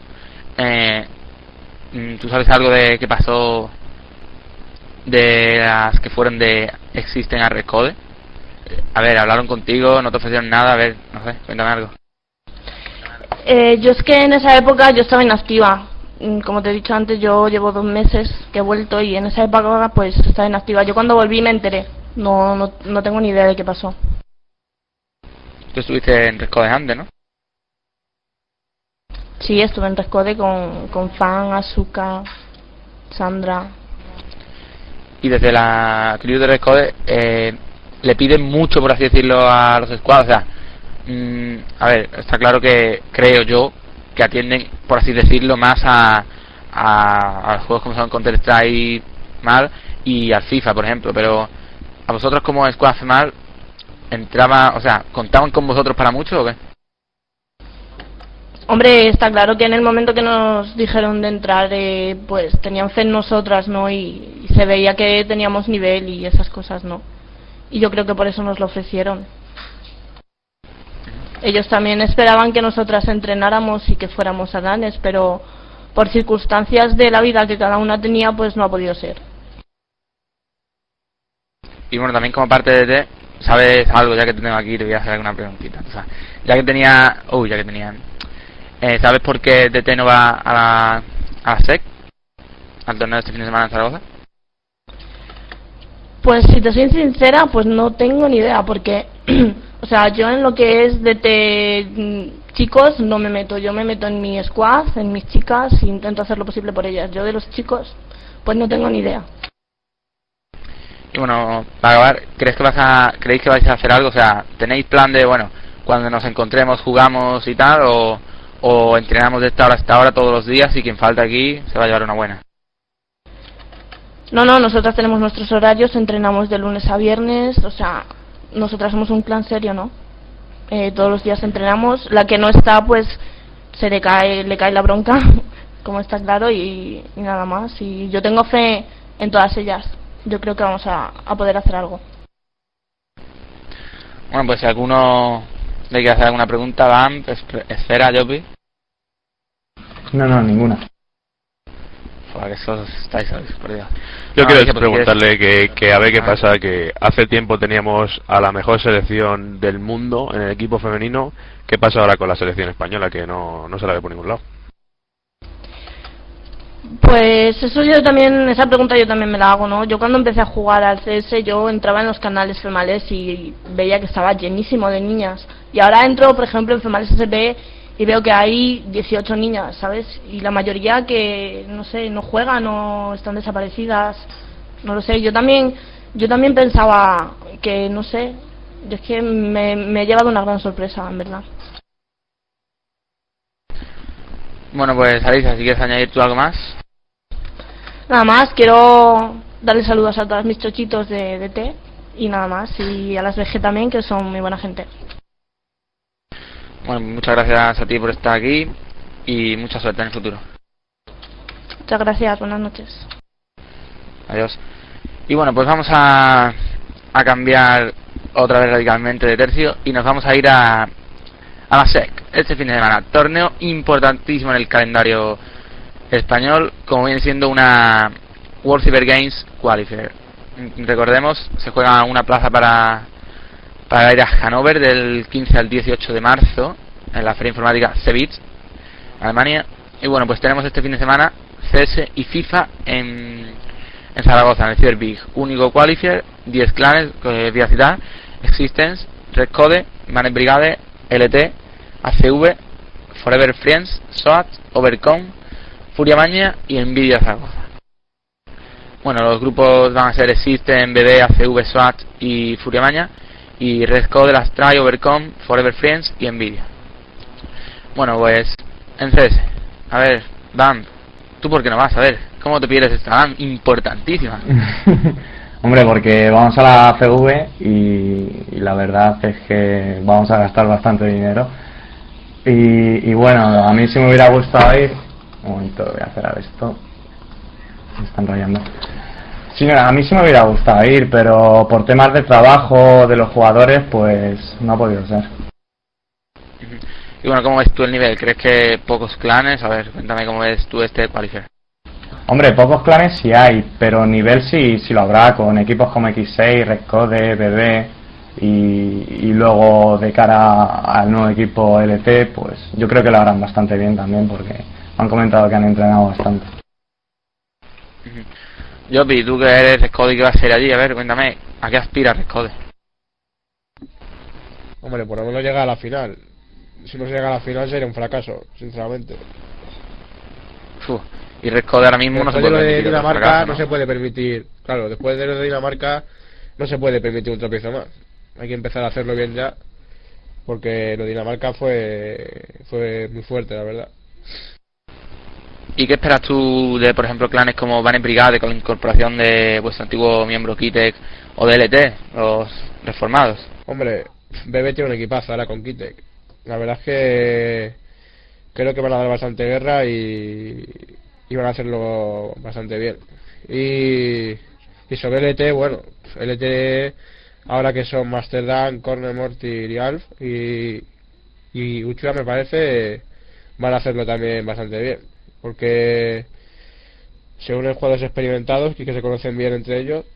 ¿tú sabes algo de qué pasó de las que fueron de Existen a Rescode? A ver, hablaron contigo, no te ofrecieron nada, a ver, no sé, cuéntame algo. Yo es que en esa época yo estaba inactiva. Como te he dicho antes, yo llevo 2 meses que he vuelto y en esa época pues estaba inactiva. Yo cuando volví me enteré, no tengo ni idea de qué pasó. Tú estuviste en Rescode antes, ¿no? Sí, estuve en Rescode con Fan, Asuka, Sandra. Y desde la crew de Rescode le piden mucho, por así decirlo, a los squads. O sea, a ver, está claro que creo yo que atienden, por así decirlo, más a juegos como son Counter-Strike mal y al FIFA, por ejemplo. Pero a vosotros como squad mal ¿contaban con vosotros para mucho o qué? Hombre, está claro que en el momento que nos dijeron de entrar, pues tenían fe en nosotras, ¿no? Y se veía que teníamos nivel y esas cosas, ¿no? Y yo creo que por eso nos lo ofrecieron. Ellos también esperaban que nosotras entrenáramos y que fuéramos a LANes, pero por circunstancias de la vida que cada una tenía, pues no ha podido ser. Y bueno, también como parte de DT, ¿sabes algo? Ya que te tengo aquí, te voy a hacer alguna preguntita. O sea, ¿sabes por qué DT no va a la SEC? Al torneo de este fin de semana en Zaragoza. Pues si te soy sincera, pues no tengo ni idea, porque o sea, yo en lo que es DT chicos no me meto. Yo me meto en mi squad, en mis chicas, e intento hacer lo posible por ellas. Yo de los chicos, pues no tengo ni idea. Y bueno, para acabar, ¿creéis que vais a hacer algo? O sea, ¿tenéis plan de, bueno, cuando nos encontremos jugamos y tal, o entrenamos de esta hora hasta ahora todos los días y quien falta aquí se va a llevar una buena? No, nosotras tenemos nuestros horarios, entrenamos de lunes a viernes, o sea, nosotras somos un clan serio, ¿no? Todos los días entrenamos, la que no está pues le cae la bronca, como está claro, y nada más. Y yo tengo fe en todas ellas, yo creo que vamos a poder hacer algo. Bueno, pues si alguno le quiere hacer alguna pregunta, Vamp, Esfera, Jopi. No, ninguna. Joder, que eso estáis, por Dios. Yo quiero preguntarle que a ver qué pasa, que hace tiempo teníamos a la mejor selección del mundo en el equipo femenino. ¿Qué pasa ahora con la selección española, que no se la ve por ningún lado? Pues esa pregunta yo también me la hago, ¿no? Yo cuando empecé a jugar al CS, yo entraba en los canales females y veía que estaba llenísimo de niñas. Y ahora entro, por ejemplo, en Females SP y veo que hay 18 niñas, ¿sabes? Y la mayoría que, no sé, no juegan o están desaparecidas, no lo sé. Yo también pensaba que, no sé, es que me he llevado una gran sorpresa, en verdad. Bueno, pues Alisa, si quieres añadir tú algo más. Nada más, quiero darle saludos a todos mis chochitos de DT y nada más, y a las VG también, que son muy buena gente. Bueno, muchas gracias a ti por estar aquí y mucha suerte en el futuro. Muchas gracias, buenas noches. Adiós. Y bueno, pues vamos a cambiar otra vez radicalmente de tercio y nos vamos a ir a Masec este fin de semana. Torneo importantísimo en el calendario español, como viene siendo una World Cyber Games Qualifier. Recordemos, se juega una plaza para ir a Hannover del 15 al 18 de marzo en la Feria Informática CeBIT, Alemania. Y bueno, pues tenemos este fin de semana CS y FIFA en Zaragoza, en el Cyber Big. Único qualifier, 10 clanes que voy a citar: Existence, Red Code, Managed Brigade, LT, ACV, Forever Friends, SOAT, Overcome, Furia Maña y Nvidia Zaragoza. Bueno, los grupos van a ser Existence, BB, ACV, SOAT y Furia Maña, y Red Code, Astray, Overcome, Forever Friends y Nvidia. Bueno, pues en CS, a ver, Bam, ¿tú por qué no vas? A ver, ¿cómo te pierdes esta Bam importantísima? Hombre, porque vamos a la CV y la verdad es que vamos a gastar bastante dinero. Y bueno, a mí sí me hubiera gustado ir. Un momento, voy a cerrar esto. Me están rayando. Sí, a mí sí me hubiera gustado ir, pero por temas de trabajo de los jugadores, pues no ha podido ser. Y bueno, ¿cómo ves tú el nivel? ¿Crees que pocos clanes? A ver, cuéntame cómo ves tú este qualifier. Hombre, pocos clanes sí hay, pero nivel sí lo habrá, con equipos como X6, Red Code, BB y luego de cara al nuevo equipo LT, pues yo creo que lo harán bastante bien también, porque han comentado que han entrenado bastante. Jopi, tú que eres Red Code y que vas a ir allí, a ver, cuéntame, ¿a qué aspira Red Code? Hombre, por lo menos llega a la final. Si no se llega a la final sería un fracaso, sinceramente. Y Red Code ahora mismo después no se puede de permitir Dinamarca fracaso, no se puede permitir. Claro, después de lo de Dinamarca no se puede permitir un tropiezo más. Hay que empezar a hacerlo bien ya, porque lo de Dinamarca fue muy fuerte, la verdad. ¿Y qué esperas tú de, por ejemplo, clanes como Managed Brigade con la incorporación de vuestro antiguo miembro Kitek o de LT, los reformados? Hombre, BB tiene un equipazo ahora con Kitek. La verdad es que creo que van a dar bastante guerra y van a hacerlo bastante bien. Y sobre LT, bueno, LT ahora que son Masterdam, Corner Morty y Alf y Uchua, me parece, van a hacerlo también bastante bien, porque se unen jugadores experimentados que se conocen bien entre ellos,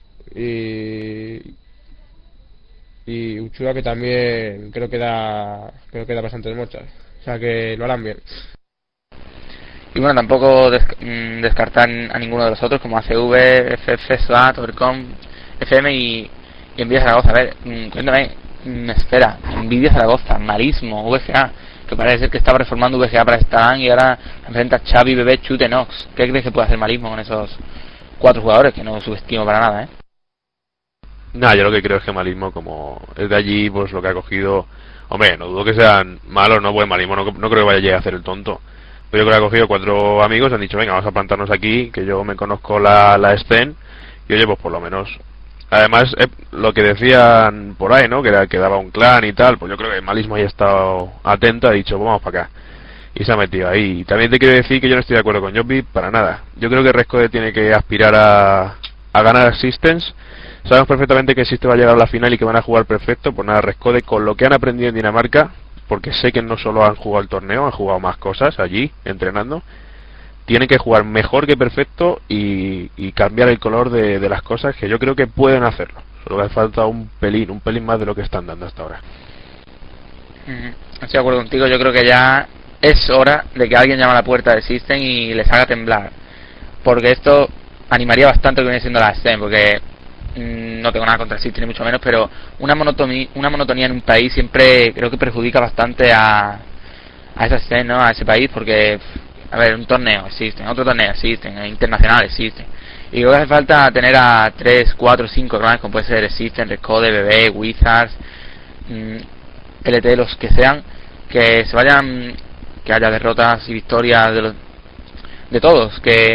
y Uchua, que también creo que da bastantes mochas, o sea que lo harán bien. Y bueno, tampoco descartar a ninguno de los otros, como ACV, FF, SWAT, Overcom, FM y Nvidia Zaragoza. A ver, cuéntame, espera, Nvidia Zaragoza, Marismo, VGA, que parece ser que estaba reformando VGA para Stan y ahora enfrenta a Xavi, Bebé, Chute, Nox. ¿Qué crees que puede hacer Marismo con esos 4 jugadores? Que no subestimo para nada, ¿eh? Nah, yo lo que creo es que Marismo, como es de allí, pues lo que ha cogido... Hombre, no dudo que sean malos, ¿no? Pues Marismo no creo que vaya a llegar a hacer el tonto. Pero yo creo que ha cogido 4 amigos y han dicho, venga, vamos a plantarnos aquí, que yo me conozco la escena, y oye, pues por lo menos... Además, lo que decían por ahí, ¿no? Que daba un clan y tal, pues yo creo que Marismo haya estado atento, ha dicho, pues vamos para acá. Y se ha metido ahí. Y también te quiero decir que yo no estoy de acuerdo con Jopi para nada. Yo creo que Red Code tiene que aspirar a ganar Existence. Sabemos perfectamente que Existence va a llegar a la final y que van a jugar perfecto. Pues nada, Red Code, con lo que han aprendido en Dinamarca, porque sé que no solo han jugado el torneo, han jugado más cosas allí, entrenando, tienen que jugar mejor que perfecto y cambiar el color de las cosas, que yo creo que pueden hacerlo. Solo hace falta un pelín más de lo que están dando hasta ahora. Estoy de acuerdo contigo, yo creo que ya es hora de que alguien llame a la puerta de System y les haga temblar, porque esto animaría bastante lo que viene siendo la STEM, porque no tengo nada contra System ni mucho menos, pero una monotonía en un país siempre creo que perjudica bastante a esa STEM, ¿no? A ese país, porque a ver, un torneo existen, otro torneo existen, internacional existen, y creo que hace falta tener a 3, 4, 5 clanes como puede ser Existen, Red Code, BB, Wizards, LT, los que sean, que se vayan, que haya derrotas y victorias de todos, que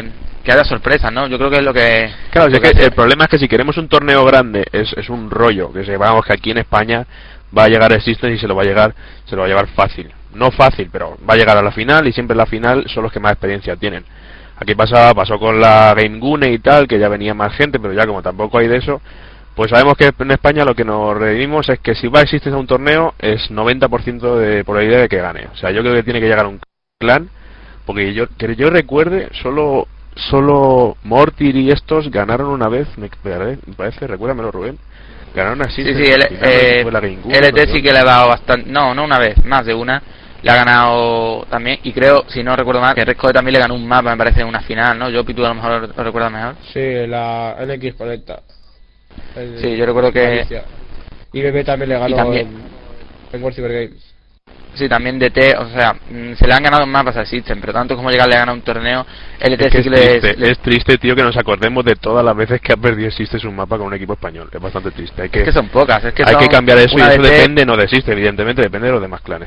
que haya sorpresas, ¿no? Yo creo que es lo que... Claro, lo si es que hace. el problema es que si queremos un torneo grande es un rollo, que sepamos que aquí en España va a llegar Existence y se lo va a llevar fácil. No fácil, pero va a llegar a la final y siempre en la final son los que más experiencia tienen. Aquí pasó con la Game Gune y tal, que ya venía más gente, pero ya como tampoco hay de eso, pues sabemos que en España lo que nos redimos es que si va a Existence a un torneo es 90% de probabilidad de que gane. O sea, yo creo que tiene que llegar un clan, porque que yo recuerde, solo Mortir y estos ganaron una vez, me parece, recuérdamelo, Rubén. Ganaron así. Sí, LT sí que le ha dado bastante. No una vez, más de una. Le ha ganado también. Y creo, si no recuerdo mal, que Rescode también le ganó un mapa, me parece, en una final, ¿no? Yo, Pitu, a lo mejor lo recuerdas mejor. Sí, la NX Conecta. Sí, yo recuerdo que. Y BB también le ganó también... en World Cyber Games. Sí, también DT, o sea, se le han ganado mapas al System, pero tanto como llegarle a ganar un torneo, LT es que sí que es triste, tío, que nos acordemos de todas las veces que ha perdido System un mapa con un equipo español. Es bastante triste. Es que son pocas, es que hay que cambiar eso, y eso DT... depende no de System, evidentemente, depende de los demás clanes.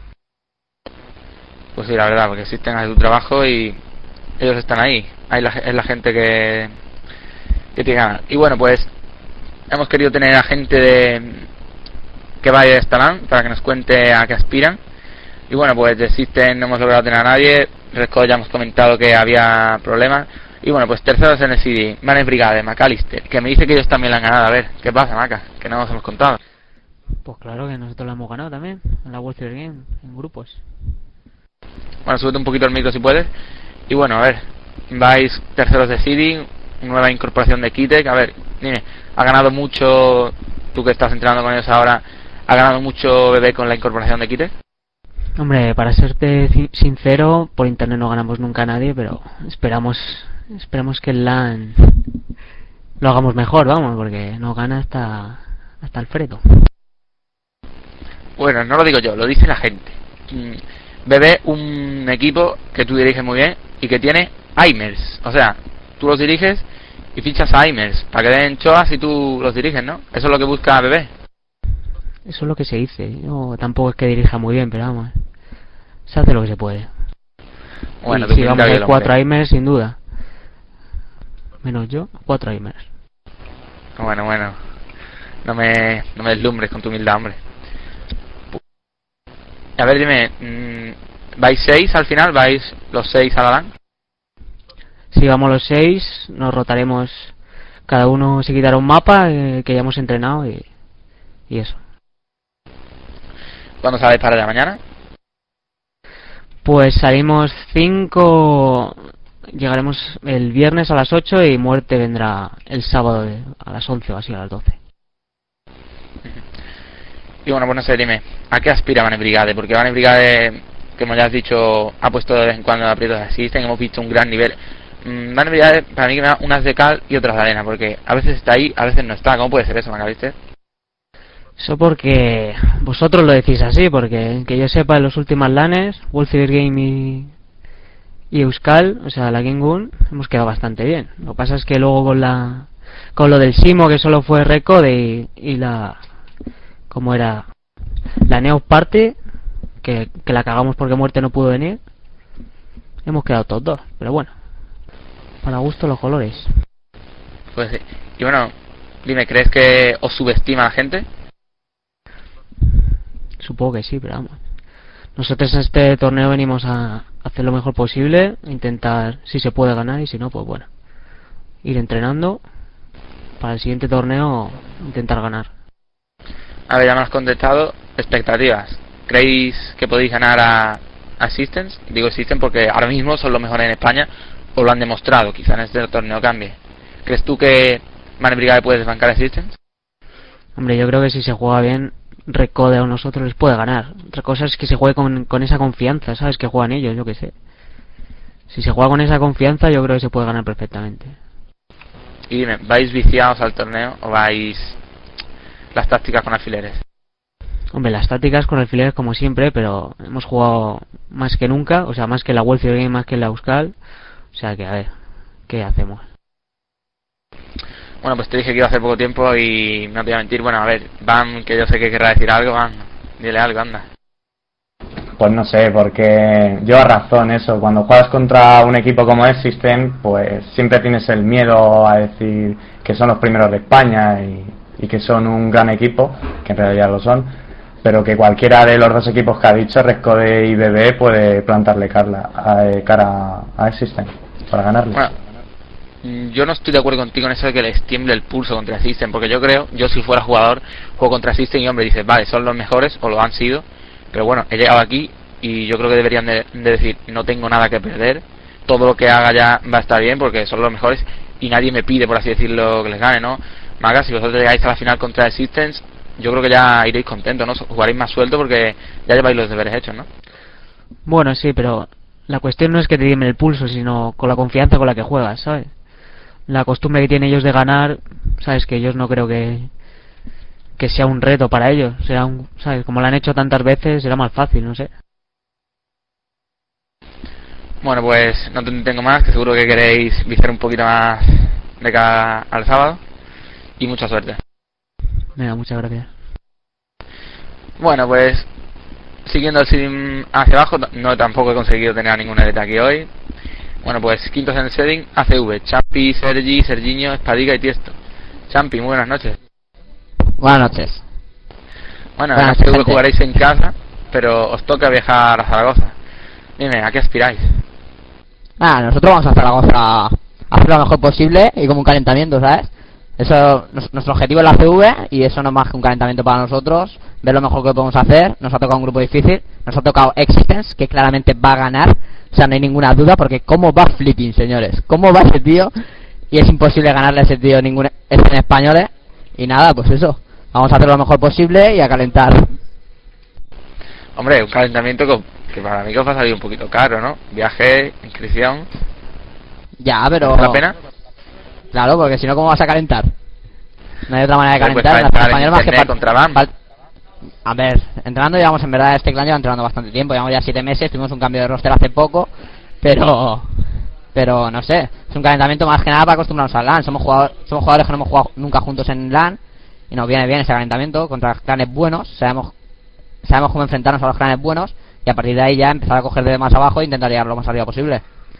Pues sí, la verdad, porque System hace su trabajo y ellos están ahí. Es la gente que tiene que ganar. Y bueno, pues hemos querido tener a gente que vaya de esta LAN para que nos cuente a qué aspiran. Y bueno, pues de System no hemos logrado tener a nadie. Rescode ya hemos comentado que había problemas. Y bueno, pues terceros en el CD, Manes Brigade, McAllister, que me dice que ellos también la han ganado. A ver, ¿qué pasa, Maca? Que no nos hemos contado. Pues claro que nosotros la hemos ganado también, en la World Cyber Game, en grupos. Bueno, súbete un poquito el micro si puedes. Y bueno, a ver, vais terceros de CD, nueva incorporación de Kitek. A ver, dime, ¿ha ganado mucho, tú que estás entrenando con ellos ahora, ha ganado mucho BB con la incorporación de Kitek? Hombre, para serte sincero, por internet no ganamos nunca a nadie, pero esperamos que el LAN lo hagamos mejor, vamos, porque no gana hasta Alfredo. Bueno, no lo digo yo, lo dice la gente. BB, un equipo que tú diriges muy bien y que tiene Aimers, o sea, tú los diriges y fichas a Aimers para que den choas y tú los diriges, ¿no? Eso es lo que busca BB. Eso es lo que se dice. Yo tampoco es que dirija muy bien, pero vamos, se hace lo que se puede. Bueno, y si vamos a ir 4 Aimers, sin duda. Menos yo, 4 Aimers. Bueno, no me deslumbres con tu humildad, hombre. A ver, dime, ¿vais 6 al final? ¿Vais los 6 a la LAN? Si vamos los 6, nos rotaremos. Cada uno se quitará un mapa que ya hemos entrenado y eso. ¿Cuándo sales para la mañana? Pues salimos 5, llegaremos el viernes a las 8 y muerte vendrá el sábado a las 11 o así, a las 12. Y bueno, pues no sé, dime, ¿a qué aspira Manes Brigade? Porque Manes Brigade, como ya has dicho, ha puesto de vez en cuando aprietos de System, hemos visto un gran nivel. Manes Brigade, para mí, que me da unas de cal y otras de arena, porque a veces está ahí, a veces no está. ¿Cómo puede ser eso, McAllister? Eso porque vosotros lo decís así, porque que yo sepa, en los últimos LANes, World Cyber Game y Euskal, o sea, la Game Gun, hemos quedado bastante bien. Lo que pasa es que luego con lo del Simo, que solo fue Recode y la... ¿Cómo era? La Neo Party, que la cagamos porque Muerte no pudo venir. Hemos quedado todos dos, pero bueno, para gusto los colores. Pues sí. Y bueno, dime, ¿crees que os subestima la gente? Supongo que sí, pero vamos. Nosotros en este torneo venimos a hacer lo mejor posible, intentar, si se puede, ganar, y si no, pues bueno, ir entrenando para el siguiente torneo, intentar ganar. A ver, ya me has contestado. Expectativas. ¿Creéis que podéis ganar a Systems? Digo Systems porque ahora mismo son los mejores en España, o lo han demostrado. Quizá en este torneo cambie. ¿Crees tú que Manes Brigade puede desbancar a Systems? Hombre, yo creo que si se juega bien, Recode a nosotros les puede ganar. Otra cosa es que se juegue con esa confianza, ¿sabes? Que juegan ellos, yo que sé. Si se juega con esa confianza, yo creo que se puede ganar perfectamente. Y dime, ¿vais viciados al torneo o vais las tácticas con alfileres? Hombre, las tácticas con alfileres como siempre, pero hemos jugado más que nunca, o sea, más que la World Cyber Game, más que la Euskal. O sea que, a ver, ¿qué hacemos? Bueno, pues te dije que iba a hacer poco tiempo y no te voy a mentir. Bueno, a ver, Van, que yo sé que querrá decir algo, Van, dile algo, anda. Pues no sé, porque lleva razón eso. Cuando juegas contra un equipo como Existence, pues siempre tienes el miedo a decir que son los primeros de España y que son un gran equipo, que en realidad lo son, pero que cualquiera de los dos equipos que ha dicho, Rescode y BB, puede plantarle cara a Existence para ganarle. Bueno, yo no estoy de acuerdo contigo en eso de que les tiemble el pulso contra System, porque yo si fuera jugador, juego contra System y hombre, dices, vale, son los mejores, o lo han sido, pero bueno, he llegado aquí y yo creo que deberían de decir, no tengo nada que perder, todo lo que haga ya va a estar bien, porque son los mejores y nadie me pide, por así decirlo, que les gane, ¿no? Maga, si vosotros llegáis a la final contra Systems, yo creo que ya iréis contentos, ¿no? Jugaréis más suelto porque ya lleváis los deberes hechos, ¿no? Bueno, sí, pero la cuestión no es que te tiemblen el pulso, sino con la confianza con la que juegas, ¿sabes? La costumbre que tienen ellos de ganar, ¿sabes? Que ellos no creo que sea un reto para ellos. Será ¿sabes? Como lo han hecho tantas veces, será más fácil, no sé. Bueno, pues no te tengo más, que seguro que queréis viciar un poquito más de cara al sábado. Y mucha suerte. Venga, muchas gracias. Bueno, pues siguiendo el sim hacia abajo, no tampoco he conseguido tener a ninguna letra aquí hoy. Bueno, pues quintos en el setting, ACV, Champi, Sergi, Sergiño, Espadica y Tiesto. Champi, muy buenas noches. Buenas noches. Bueno, en ACV jugaréis en casa, pero os toca viajar a Zaragoza. Dime, ¿a qué aspiráis? Nada, nosotros vamos a Zaragoza a hacer lo mejor posible y como un calentamiento, ¿sabes? Eso, nuestro objetivo es la CV y eso no es más que un calentamiento para nosotros, ver lo mejor que podemos hacer. Nos ha tocado un grupo difícil, nos ha tocado Existence, que claramente va a ganar, o sea, no hay ninguna duda, porque cómo va Flipping, señores, cómo va ese tío, y es imposible ganarle a ese tío en españoles, y nada, pues eso, vamos a hacer lo mejor posible y a calentar. Hombre, un calentamiento que para mí que os va a salir un poquito caro, ¿no? Viaje, inscripción. Ya, pero... ¿Vale la pena? Claro, porque si no, ¿cómo vas a calentar? No hay otra manera de Pues calentar. Pues español más que contra BAM. A ver, entrenando llevamos, en verdad, este clan lleva entrenando bastante tiempo. Llevamos ya 7 meses, tuvimos un cambio de roster hace poco, pero no sé, es un calentamiento más que nada para acostumbrarnos al LAN. Somos jugadores que no hemos jugado nunca juntos en LAN y nos viene bien ese calentamiento contra clanes buenos. Sabemos cómo enfrentarnos a los clanes buenos y a partir de ahí ya empezar a coger de más abajo e intentar llegar lo más arriba posible.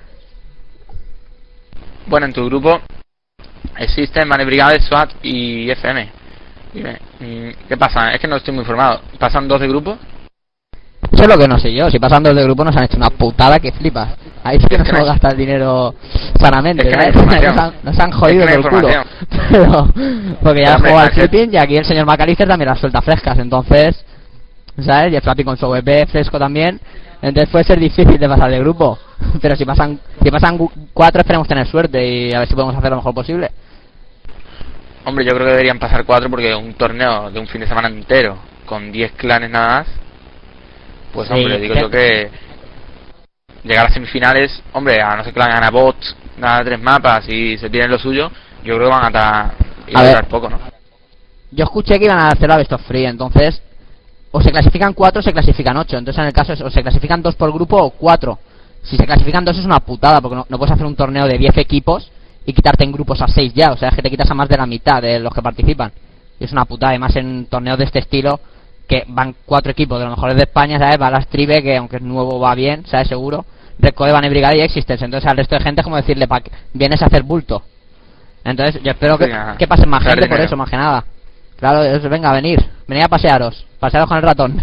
Bueno, en tu grupo existen Mane Brigade, SWAT y FM. Dime, ¿qué pasa? Es que no estoy muy informado. ¿Pasan 2 de grupo? Eso es lo que no sé yo. Si pasan 2 de grupo nos han hecho una putada que flipas. Ahí sí que nos hemos gastado el dinero sanamente. Es que nos han jodido por el culo. Pero, porque ya jugó al Flipping y aquí el señor McAllister también las suelta frescas. Entonces, ¿sabes? Y el Flappy con su VP fresco también. Entonces puede ser difícil de pasar de grupo. Pero si pasan 4 esperemos tener suerte y a ver si podemos hacer lo mejor posible. Hombre, yo creo que deberían pasar 4 porque un torneo de un fin de semana entero con 10 clanes nada más, pues sí, hombre, digo yo que llegar a semifinales, hombre, a no ser que la gana bots, gana 3 mapas y se tienen lo suyo, yo creo que van a durar poco, ¿no? Yo escuché que iban a hacer la Best of Free, entonces o se clasifican 4 o se clasifican 8, entonces en el caso es o se clasifican 2 por grupo o 4. Si se clasifican 2 es una putada porque no puedes hacer un torneo de 10 equipos y quitarte en grupos a 6 ya, o sea, es que te quitas a más de la mitad de los que participan. Y es una putada, además en torneos de este estilo, que van 4 equipos de los mejores de España, ¿sabes? Va las Tribe, que aunque es nuevo va bien, ¿sabes? Seguro. Recode, Van y Brigada y Existence, entonces al resto de gente es como decirle, vienes a hacer bulto. Entonces yo espero que pasen más gente por eso, más que nada. Claro, venga, venid a pasearos con el ratón.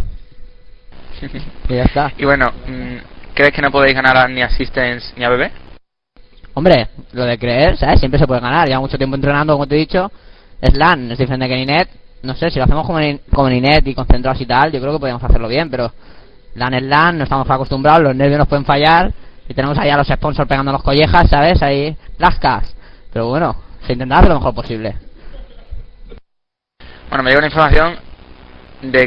Y ya está. Y bueno, ¿crees que no podéis ganar ni a Assistance ni a BB? Hombre, lo de creer, ¿sabes? Siempre se puede ganar. Lleva mucho tiempo entrenando, como te he dicho. Es LAN, es diferente que en Inet. No sé, si lo hacemos como en Inet y concentrados y tal, yo creo que podríamos hacerlo bien, pero LAN es LAN, no estamos acostumbrados, los nervios nos pueden fallar y tenemos ahí a los sponsors pegando los collejas, ¿sabes? Ahí, plascas. Pero bueno, se intentará hacer lo mejor posible. Bueno, me llega una información de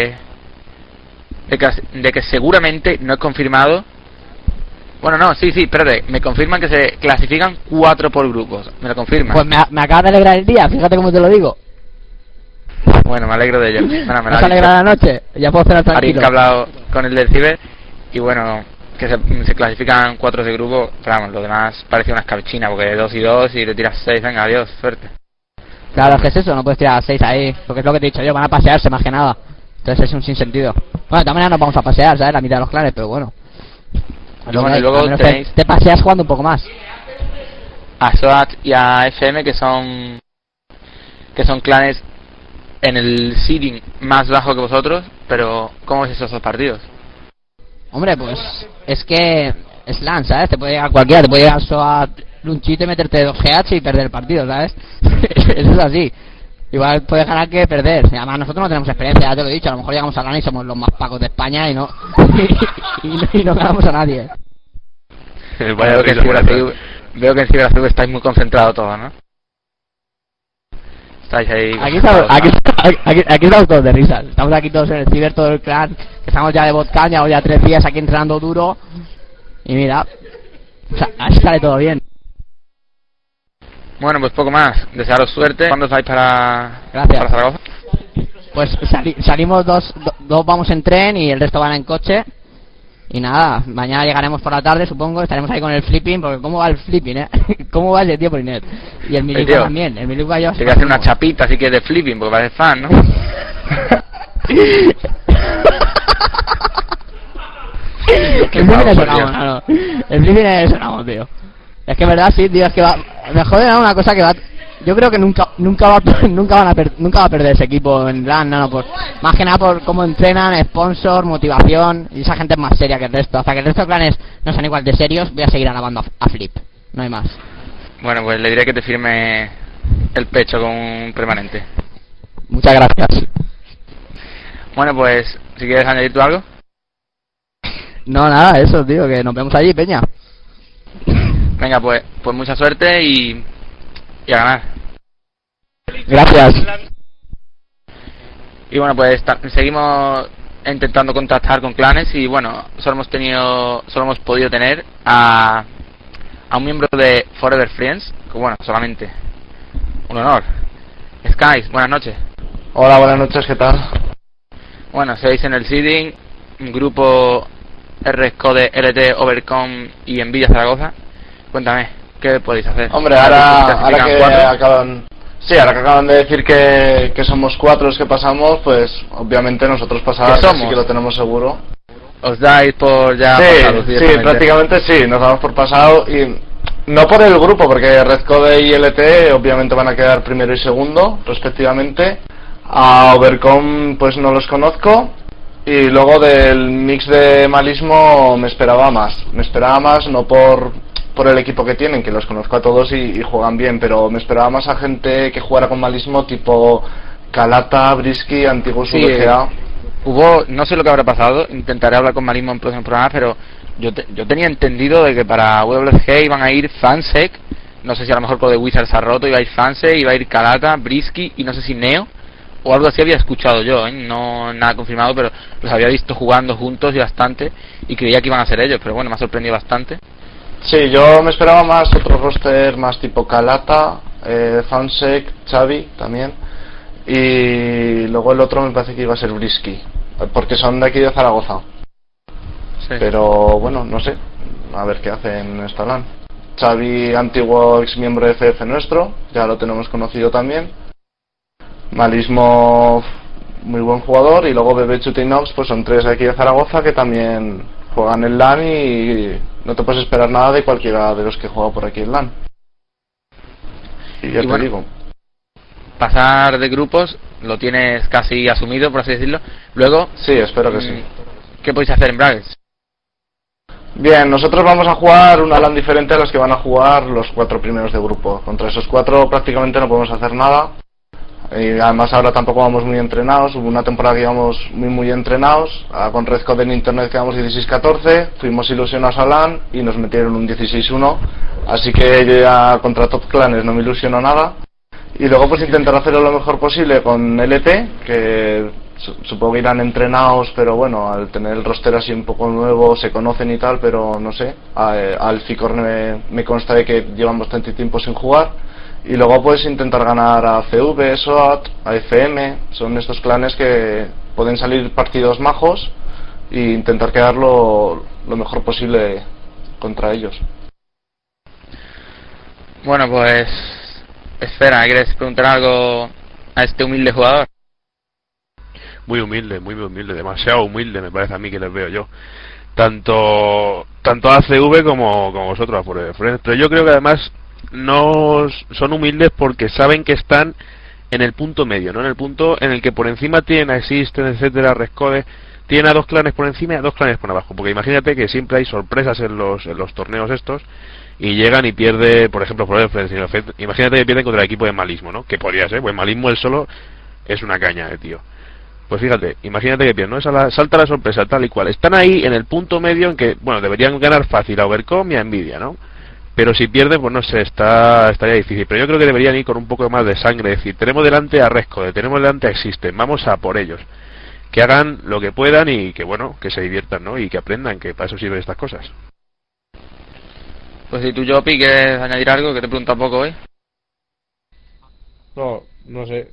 que seguramente no es confirmado. Bueno, no, sí, espérate, me confirman que se clasifican 4 por grupos, me lo confirman. Pues me acaba de alegrar el día, fíjate cómo te lo digo. Bueno, me alegro de ello. Bueno, me ¿Has alegrado la noche? Ya puedo cenar tranquilo. Que ha hablado con el del Ciber y bueno, que se clasifican 4 de grupo, pero vamos, lo demás parece una escabechina, porque 2 y 2 y te tiras 6, venga, adiós, suerte. Claro, es que es eso, no puedes tirar 6 ahí, porque es lo que te he dicho yo, van a pasearse más que nada. Entonces es un sinsentido. Bueno, de todas maneras nos vamos a pasear, ¿sabes? La mitad de los clanes, pero bueno. Bueno, y luego tenéis te paseas jugando un poco más. a SOAT y a FM, que son clanes en el seeding más bajo que vosotros, pero ¿cómo ves esos dos partidos? Hombre, pues es que es LAN, ¿sabes? Te puede llegar cualquiera, te puede llegar SOAT Lunchito y meterte 2 GH y perder el partido, ¿sabes? Eso es así. Igual puede ganar que perder. Además nosotros no tenemos experiencia, ya te lo he dicho. A lo mejor llegamos a LAN y somos los más pacos de España y no y no ganamos a nadie. Veo que en Ciberazul estáis muy concentrados todos, ¿no? Estáis ahí. Aquí estamos todos de risas. Estamos aquí todos en el ciber, todo el clan. Estamos ya de vodka, llevamos ya 3 días aquí entrenando duro. Y mira, o sea, así sale todo bien. Bueno, pues poco más. Desearos suerte. ¿Cuándo vais para Zaragoza? Pues salimos dos vamos en tren y el resto van en coche. Y nada, mañana llegaremos por la tarde, supongo. Estaremos ahí con el flipping, porque ¿cómo va el flipping, ¿Cómo va el de tío Polinet? Y el Milico también. El Milico yo. Te voy a hacer una chapita así que de flipping, porque vas a ser fan, ¿no? El flipping es sonamos, no. El flipping es sonamos, tío. Es que en verdad sí, tío, es que va. Me jode una cosa que va. Yo creo que nunca va a perder ese equipo en LAN, más que nada por cómo entrenan, sponsor, motivación, y esa gente es más seria que el resto. Hasta que el resto de clanes no sean igual de serios, voy a seguir alabando a Flip, no hay más. Bueno, pues le diré que te firme el pecho con un permanente. Muchas gracias. Bueno, pues, si quieres añadir tú algo. No, nada, eso, tío, que nos vemos allí, peña. Venga, pues mucha suerte y a ganar. Gracias. Y bueno, pues seguimos intentando contactar con clanes y bueno, solo hemos podido tener a un miembro de Forever Friends, que bueno, solamente un honor. Skies, buenas noches. Hola, buenas noches, ¿qué tal? Bueno, seis en el seeding, un grupo RSCode, LT, Overcom y Nvidia Zaragoza. Cuéntame, ¿qué podéis hacer? Hombre, ahora que acaban de decir que somos 4 los que pasamos, pues obviamente nosotros pasar sí que lo tenemos seguro. ¿Os dais por ya pasado? Sí, prácticamente sí, nos damos por pasado y no por el grupo, porque RedCode y LT obviamente van a quedar primero y segundo respectivamente. A Overcom pues no los conozco y luego del mix de Malismo me esperaba más no por el equipo que tienen, que los conozco a todos y juegan bien, pero me esperaba más a gente que jugara con Malismo tipo Calata, Brisky, antiguos VGA. No sé lo que habrá pasado, intentaré hablar con Malismo en próximos programas, pero yo tenía entendido de que para WG iban a ir Fansec, no sé si a lo mejor con de Wizards ha roto, iba a ir Fansec, iba a ir Calata, Brisky y no sé si Neo, o algo así había escuchado yo, no nada confirmado, pero los había visto jugando juntos y bastante, y creía que iban a ser ellos, pero bueno, me ha sorprendido bastante. Sí, yo me esperaba más otro roster más tipo Calata, Fansec, Xavi también, y luego el otro me parece que iba a ser Brisky, porque son de aquí de Zaragoza. Sí. Pero bueno, no sé, a ver qué hacen en esta LAN. Xavi, antiguo ex miembro de FF nuestro, ya lo tenemos conocido también. Malismo, muy buen jugador, y luego Bebe Chutinox, pues son 3 de aquí de Zaragoza que también juegan en LAN y no te puedes esperar nada de cualquiera de los que juega por aquí en LAN. Y ya te digo. Pasar de grupos lo tienes casi asumido, por así decirlo. Luego, sí, espero que sí. ¿Qué podéis hacer en Braggers? Bien, nosotros vamos a jugar una LAN diferente a los que van a jugar los 4 primeros de grupo. Contra esos 4 prácticamente no podemos hacer nada. Y además ahora tampoco vamos muy entrenados. Hubo una temporada que íbamos muy entrenados. Con RedCode en internet quedamos 16-14. Fuimos ilusionados a LAN y nos metieron un 16-1. Así que yo ya contra Top Clanes no me ilusiono nada. Y luego pues intentar hacerlo lo mejor posible con LT, que supongo que irán entrenados, pero bueno, al tener el roster así un poco nuevo, se conocen y tal, pero no sé. Al Ficor me consta de que llevan bastante tiempo sin jugar. Y luego puedes intentar ganar a CV, SOAT, a FM. Son estos clanes que pueden salir partidos majos e intentar quedar lo mejor posible contra ellos. Bueno, pues Esfera, ¿quieres preguntar algo a este humilde jugador? muy humilde, demasiado humilde me parece a mí que les veo yo. Tanto ACV como vosotros, a Forever Friends. Pero yo creo que además no son humildes porque saben que están en el punto medio, ¿no? En el punto en el que por encima tienen a Existen, etcétera, Rescode, tienen a 2 clanes por encima y a 2 clanes por abajo. Porque imagínate que siempre hay sorpresas en los torneos estos y llegan y pierde, por ejemplo, Forever Friends. Imagínate que pierden contra el equipo de Malismo, ¿no? Que podría ser, pues Malismo él solo es una caña de tío. Pues fíjate, imagínate que pierden, ¿no? Salta la sorpresa tal y cual. Están ahí en el punto medio en que, bueno, deberían ganar fácil a Overcom y a Nvidia, ¿no? Pero si pierden, pues no sé, estaría difícil. Pero yo creo que deberían ir con un poco más de sangre. Es decir, tenemos delante a Rescode, tenemos delante a Existen, vamos a por ellos. Que hagan lo que puedan y que, bueno, que se diviertan, ¿no? Y que aprendan, que para eso sirven estas cosas. Pues si tú, Jopi, ¿quieres añadir algo? Que te pregunto un poco hoy. No sé.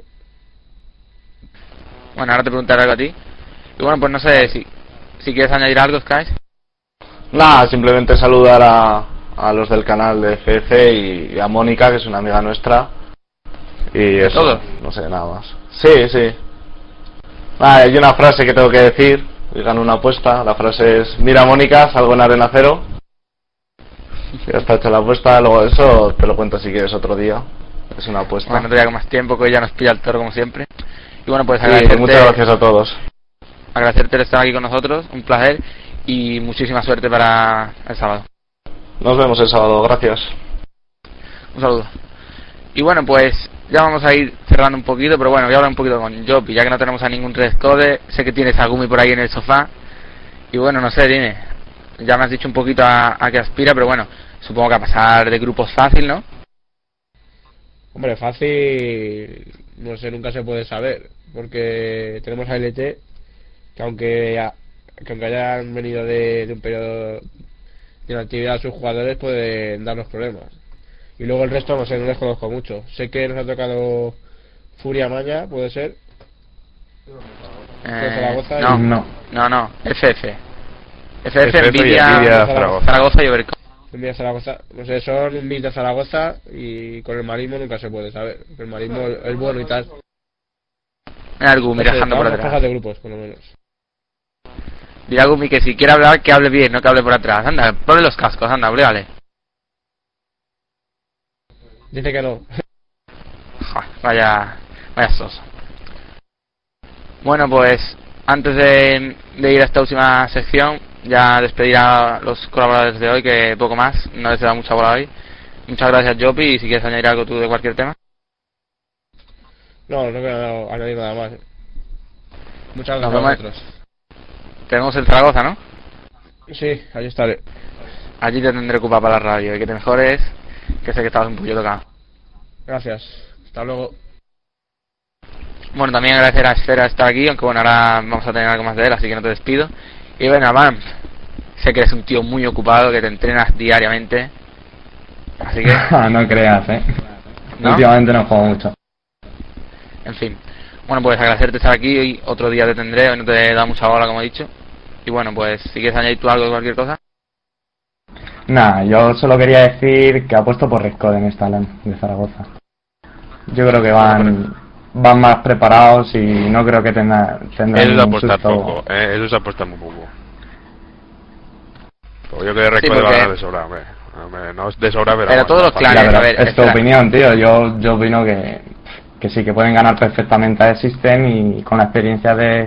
Bueno, ahora te preguntaré algo a ti. Y bueno, pues no sé si quieres añadir algo, Sky. Nada, simplemente saludar a los del canal de FF y a Mónica, que es una amiga nuestra. Y eso, ¿todo? no sé, nada más. Sí. Hay una frase que tengo que decir, y gano una apuesta. La frase es: mira, Mónica, salgo en Arena Cero. Ya está hecha la apuesta, luego eso te lo cuento si quieres otro día. Es una apuesta. Bueno, no te voy a más tiempo, que hoy ya nos pilla el toro como siempre. Y bueno, pues agradecerte, muchas gracias a todos. Agradecerte el estar aquí con nosotros, un placer y muchísima suerte para el sábado. Nos vemos el sábado, gracias. Un saludo. Y bueno, pues ya vamos a ir cerrando un poquito, pero bueno, voy a hablar un poquito con Jopi, ya que no tenemos a ningún Rescode. Sé que tienes a Gumi por ahí en el sofá. Y bueno, no sé, dime. Ya me has dicho un poquito a qué aspira, pero bueno, supongo que a pasar de grupos fácil, ¿no? Hombre, fácil, no sé, nunca se puede saber, porque tenemos a LT, que aunque hayan venido de un periodo de inactividad sus jugadores, pueden darnos problemas. Y luego el resto, no sé, no les conozco mucho. Sé que nos ha tocado Furia Maña, puede ser. No, FF, Nvidia, Zaragoza y Overcom. Nvidia Zaragoza, no sé, son Nvidia Zaragoza y con el Malismo nunca se puede saber. El Malismo es bueno y tal. Mira el Gumi dejando por atrás. De grupos, por lo menos. Dirá Gumi que si quiere hablar, que hable bien, no que hable por atrás. Anda, ponle los cascos, anda, oblégale. Dice que no. Vaya soso. Bueno, pues antes de ir a esta última sección, ya despedir a los colaboradores de hoy, que poco más, no les he dado mucha bola hoy. Muchas gracias, Jopi, y si quieres añadir algo tú de cualquier tema. No quiero añadir nada más. Muchas gracias a vosotros. Tenemos el Zaragoza, ¿no? Sí, allí estaré. Allí te tendré ocupado para la radio y que te mejores, que sé que estabas un poquito tocado. Gracias, hasta luego. Bueno, también agradecer a Esfera estar aquí, aunque bueno, ahora vamos a tener algo más de él, así que no te despido. Y bueno, Vamp, sé que eres un tío muy ocupado, que te entrenas diariamente, así que... No creas, ¿No? Últimamente no juego mucho. En fin, bueno, pues agradecerte estar aquí, hoy otro día te tendré, hoy no te he dado mucha bola, como he dicho. Y bueno, pues si quieres añadir tú algo de cualquier cosa. Nada, yo solo quería decir que apuesto por Rescode en esta LAN de Zaragoza. Yo creo que van más preparados y no creo que tendrán eso apuesta poco, eso se apuesta muy poco. Pues yo creo que Rescode va a ganar de sobra, hombre, no es de sobra, pero todos los clanes, a ver, es tu opinión, tío. Yo opino que sí, que pueden ganar perfectamente a System, y con la experiencia de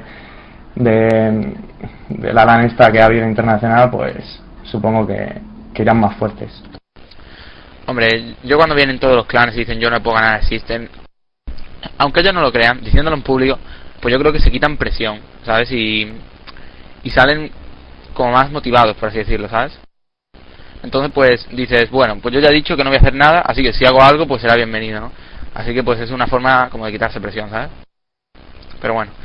la LAN esta que ha habido internacional, pues supongo que irán más fuertes. Hombre, yo cuando vienen todos los clanes y dicen yo no puedo ganar a System, aunque ellos no lo crean, diciéndolo en público, pues yo creo que se quitan presión, ¿sabes? Y salen como más motivados, por así decirlo, ¿sabes? Entonces pues dices, bueno, pues yo ya he dicho que no voy a hacer nada, así que si hago algo pues será bienvenido, ¿no? Así que pues es una forma como de quitarse presión, ¿sabes? Pero bueno,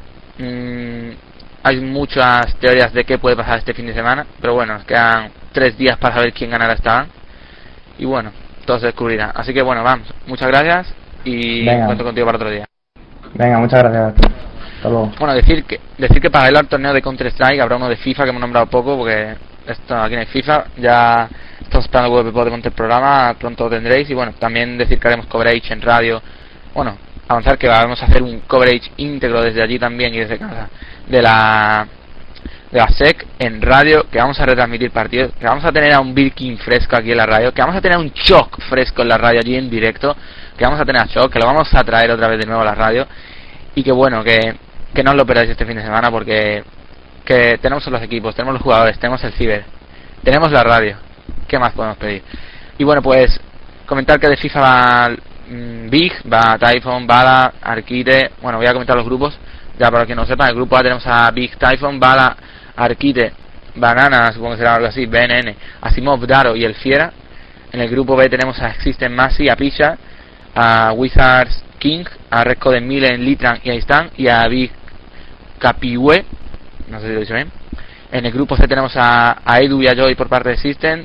hay muchas teorías de qué puede pasar este fin de semana, pero bueno, nos quedan 3 días para saber quién ganará esta LAN. Y bueno, todo se descubrirá. Así que bueno, vamos, muchas gracias y cuento contigo para otro día. Venga, muchas gracias. Hasta luego. Bueno, decir que para el torneo de Counter Strike habrá uno de FIFA que hemos nombrado poco, porque esto aquí no hay FIFA. Ya estamos esperando el WP de montar el programa, pronto lo tendréis. Y bueno, también decir que haremos coverage en radio. Bueno, avanzar que vamos a hacer un coverage íntegro desde allí también y desde casa de la SEC en radio, que vamos a retransmitir partidos, que vamos a tener a un Birkin fresco aquí en la radio, que vamos a tener a un Choc fresco en la radio allí en directo, que vamos a tener a Choc, que lo vamos a traer otra vez de nuevo a la radio, y que bueno, que no os lo perdáis este fin de semana, porque que tenemos los equipos, tenemos los jugadores, tenemos el ciber, tenemos la radio, ¿qué más podemos pedir? Y bueno, pues comentar que de FIFA va Big, va Typhon, Bala, Arquite, bueno, voy a comentar los grupos, ya para que no sepan, el grupo A tenemos a Big, Typhon, Bala, Arquite, Banana, supongo que será algo así, BNN, Asimov, Daro y el Fiera. En el grupo B tenemos a Existen Masi, a Pisha, a Wizards King, a Resco de Milen, Litran y Aistan, y a Big Capiwe, no sé si lo he dicho bien. En el grupo C tenemos a Edu y a Joy por parte de System,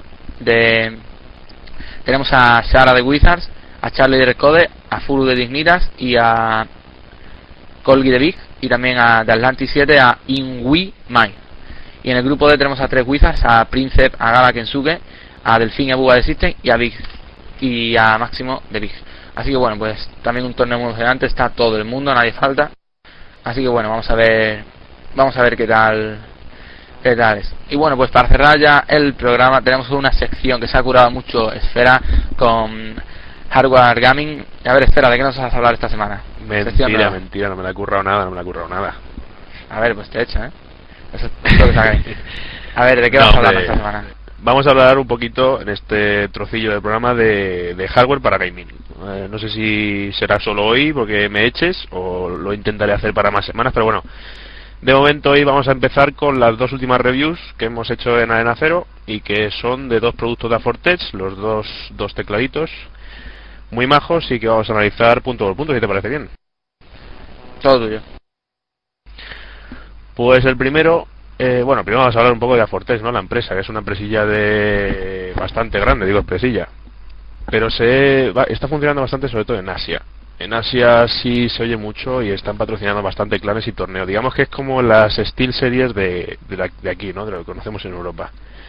tenemos a Shara de Wizards, a Charlie de Recode, a Furu de Dignitas y a Colgi de Big, y también a de Atlantis 7 a Inwi Mai. Y en el grupo D tenemos a 3 Wizards, a Princep, a Gala Kensuke, a Delfín y a Buga de System y a Big y a Máximo de Big. Así que bueno, pues también un torneo muy emocionante, está todo el mundo, nadie falta. Así que bueno, vamos a ver qué tal es. Y bueno, pues para cerrar ya el programa tenemos una sección que se ha curado mucho Esfera con Hardware Gaming. A ver, Esfera, ¿de qué nos vas a hablar esta semana? Mentira, no me la he currado nada, A ver, pues te he hecho, eso es lo que sacáis. A ver, ¿de qué vamos a hablar esta semana? Vamos a hablar un poquito en este trocillo del programa de hardware para gaming. No sé si será solo hoy porque me eches o lo intentaré hacer para más semanas, pero bueno, de momento hoy vamos a empezar con las dos últimas reviews que hemos hecho en Arena Cero y que son de dos productos de Afortech, los dos tecladitos muy majos y que vamos a analizar punto por punto, si te parece bien. Todo tuyo. Pues el primero, primero vamos a hablar un poco de Afortech, ¿no? La empresa, que es una empresilla de bastante grande, digo empresilla, pero está funcionando bastante, sobre todo en Asia. En Asia sí se oye mucho y están patrocinando bastante clanes y torneos. Digamos que es como las Steel Series de aquí, ¿no? De lo que conocemos en Europa.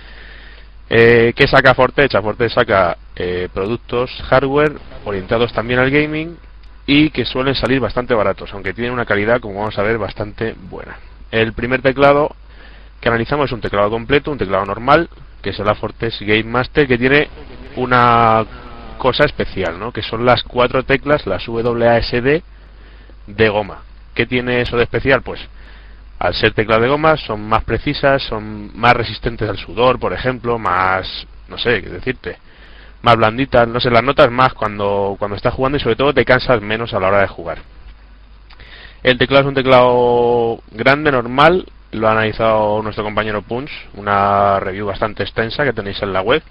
¿Qué saca Afortech? Afortech saca productos hardware orientados también al gaming y que suelen salir bastante baratos, aunque tienen una calidad, como vamos a ver, bastante buena. El primer teclado que analizamos es un teclado completo, un teclado normal, que es el Afortech Game Master, que tiene una cosa especial, ¿no? Que son las 4 teclas, las WASD de goma. ¿Qué tiene eso de especial? Pues al ser teclas de goma son más precisas, son más resistentes al sudor, por ejemplo, más, no sé qué decirte, más blanditas, no sé, las notas más cuando estás jugando y sobre todo te cansas menos a la hora de jugar. El teclado es un teclado grande, normal, lo ha analizado nuestro compañero Punch, una review bastante extensa que tenéis en la web.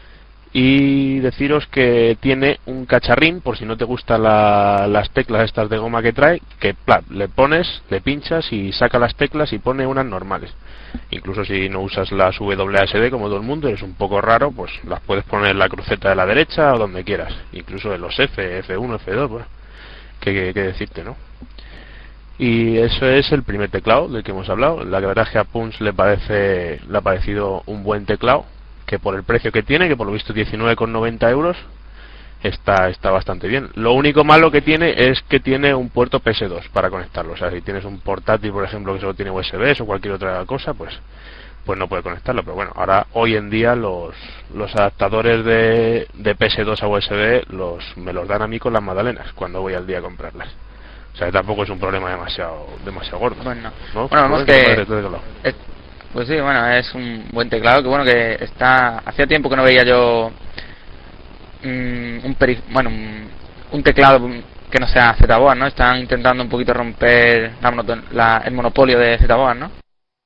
Y deciros que tiene un cacharrín, por si no te gustan las teclas estas de goma que trae, que le pones, le pinchas y saca las teclas y pone unas normales. Incluso si no usas las WASD como todo el mundo, eres un poco raro, pues las puedes poner en la cruceta de la derecha o donde quieras. Incluso en los F1, F2, bueno, qué decirte, ¿no? Y eso es el primer teclado del que hemos hablado. La verdad es que a Punch le ha parecido un buen teclado, que por el precio que tiene, que por lo visto 19,90 euros, está bastante bien. Lo único malo que tiene es que tiene un puerto PS2 para conectarlo. O sea, si tienes un portátil, por ejemplo, que solo tiene USB o cualquier otra cosa, pues no puede conectarlo. Pero bueno, ahora hoy en día los adaptadores de PS2 a USB me los dan a mí con las magdalenas cuando voy al día a comprarlas. O sea, que tampoco es un problema demasiado gordo. Bueno, ¿no? Vemos que pues sí, bueno, es un buen teclado, que bueno, que hacía tiempo que no veía yo un teclado que no sea ZBoard, ¿no? Están intentando un poquito romper el monopolio de ZBoard, ¿no?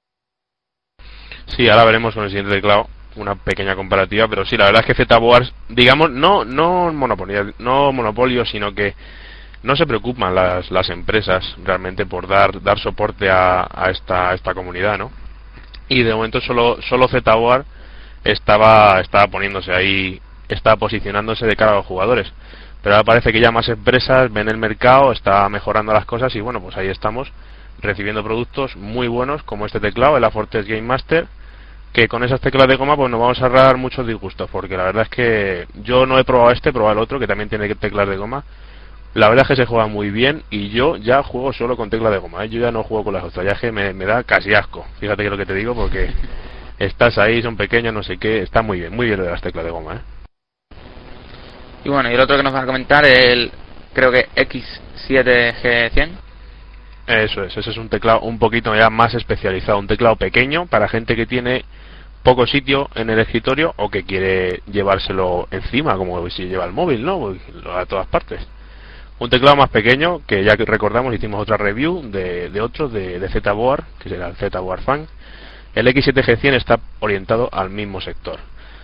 Sí, ahora veremos con el siguiente teclado una pequeña comparativa, pero sí, la verdad es que ZBoard, digamos, no monopolio, sino que no se preocupan las empresas realmente por dar soporte a esta comunidad, ¿no? Y de momento solo ZBoard estaba poniéndose ahí, estaba posicionándose de cara a los jugadores, pero ahora parece que ya más empresas ven el mercado, está mejorando las cosas y bueno, pues ahí estamos recibiendo productos muy buenos como este teclado, el Afortech Game Master, que con esas teclas de goma pues nos vamos a ahorrar muchos disgustos, porque la verdad es que yo no he probado he probado el otro que también tiene teclas de goma, La verdad es que se juega muy bien y yo ya juego solo con tecla de goma, ¿eh? Yo ya no juego con las otras, ya es que me da casi asco. Fíjate que es lo que te digo, porque estás ahí, son pequeños, no sé qué, está muy bien de las teclas de goma, ¿eh? Y bueno, y el otro que nos van a comentar es el, creo que X7G100. Eso es, ese es un teclado un poquito ya más especializado, un teclado pequeño para gente que tiene poco sitio en el escritorio o que quiere llevárselo encima, como si lleva el móvil, ¿no? A todas partes. Un teclado más pequeño, que ya que recordamos hicimos otra review de otro, de ZBoard, que será el ZBoard Fan. El X7G100 está orientado al mismo sector.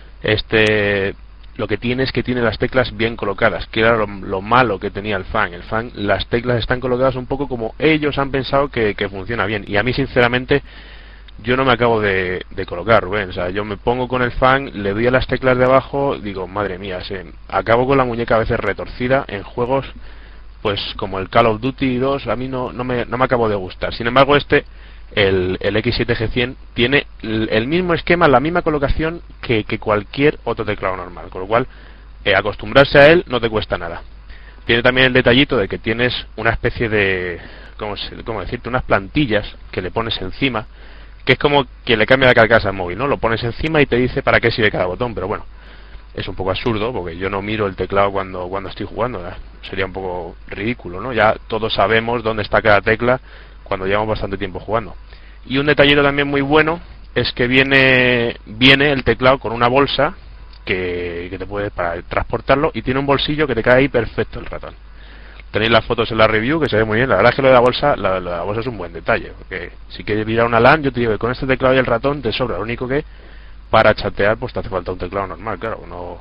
Lo que tiene es que tiene las teclas bien colocadas, que era lo malo que tenía el Fan. El Fan, las teclas están colocadas un poco como ellos han pensado que funciona bien. Y a mí, sinceramente, yo no me acabo de colocar, Rubén. O sea, yo me pongo con el Fan, le doy a las teclas de abajo, digo, madre mía, acabo con la muñeca a veces retorcida en juegos pues como el Call of Duty 2, a mí no me acabo de gustar. Sin embargo, el X7G100 tiene el mismo esquema, la misma colocación que cualquier otro teclado normal, con lo cual acostumbrarse a él no te cuesta nada. Tiene también el detallito de que tienes una especie de, ¿cómo decirte? Unas plantillas que le pones encima, que es como que le cambia la carcasa al móvil, ¿no? Lo pones encima y te dice para qué sirve cada botón, pero bueno, es un poco absurdo porque yo no miro el teclado cuando estoy jugando, ¿verdad? Sería un poco ridículo, ¿no? Ya todos sabemos dónde está cada tecla cuando llevamos bastante tiempo jugando. Y un detallito también muy bueno es que viene el teclado con una bolsa que te puede para transportarlo, y tiene un bolsillo que te cae ahí perfecto el ratón. Tenéis las fotos en la review, que se ve muy bien. La verdad es que lo de la bolsa es un buen detalle, porque si quieres mirar una LAN, yo te digo que con este teclado y el ratón te sobra. Lo único que para chatear pues te hace falta un teclado normal, claro.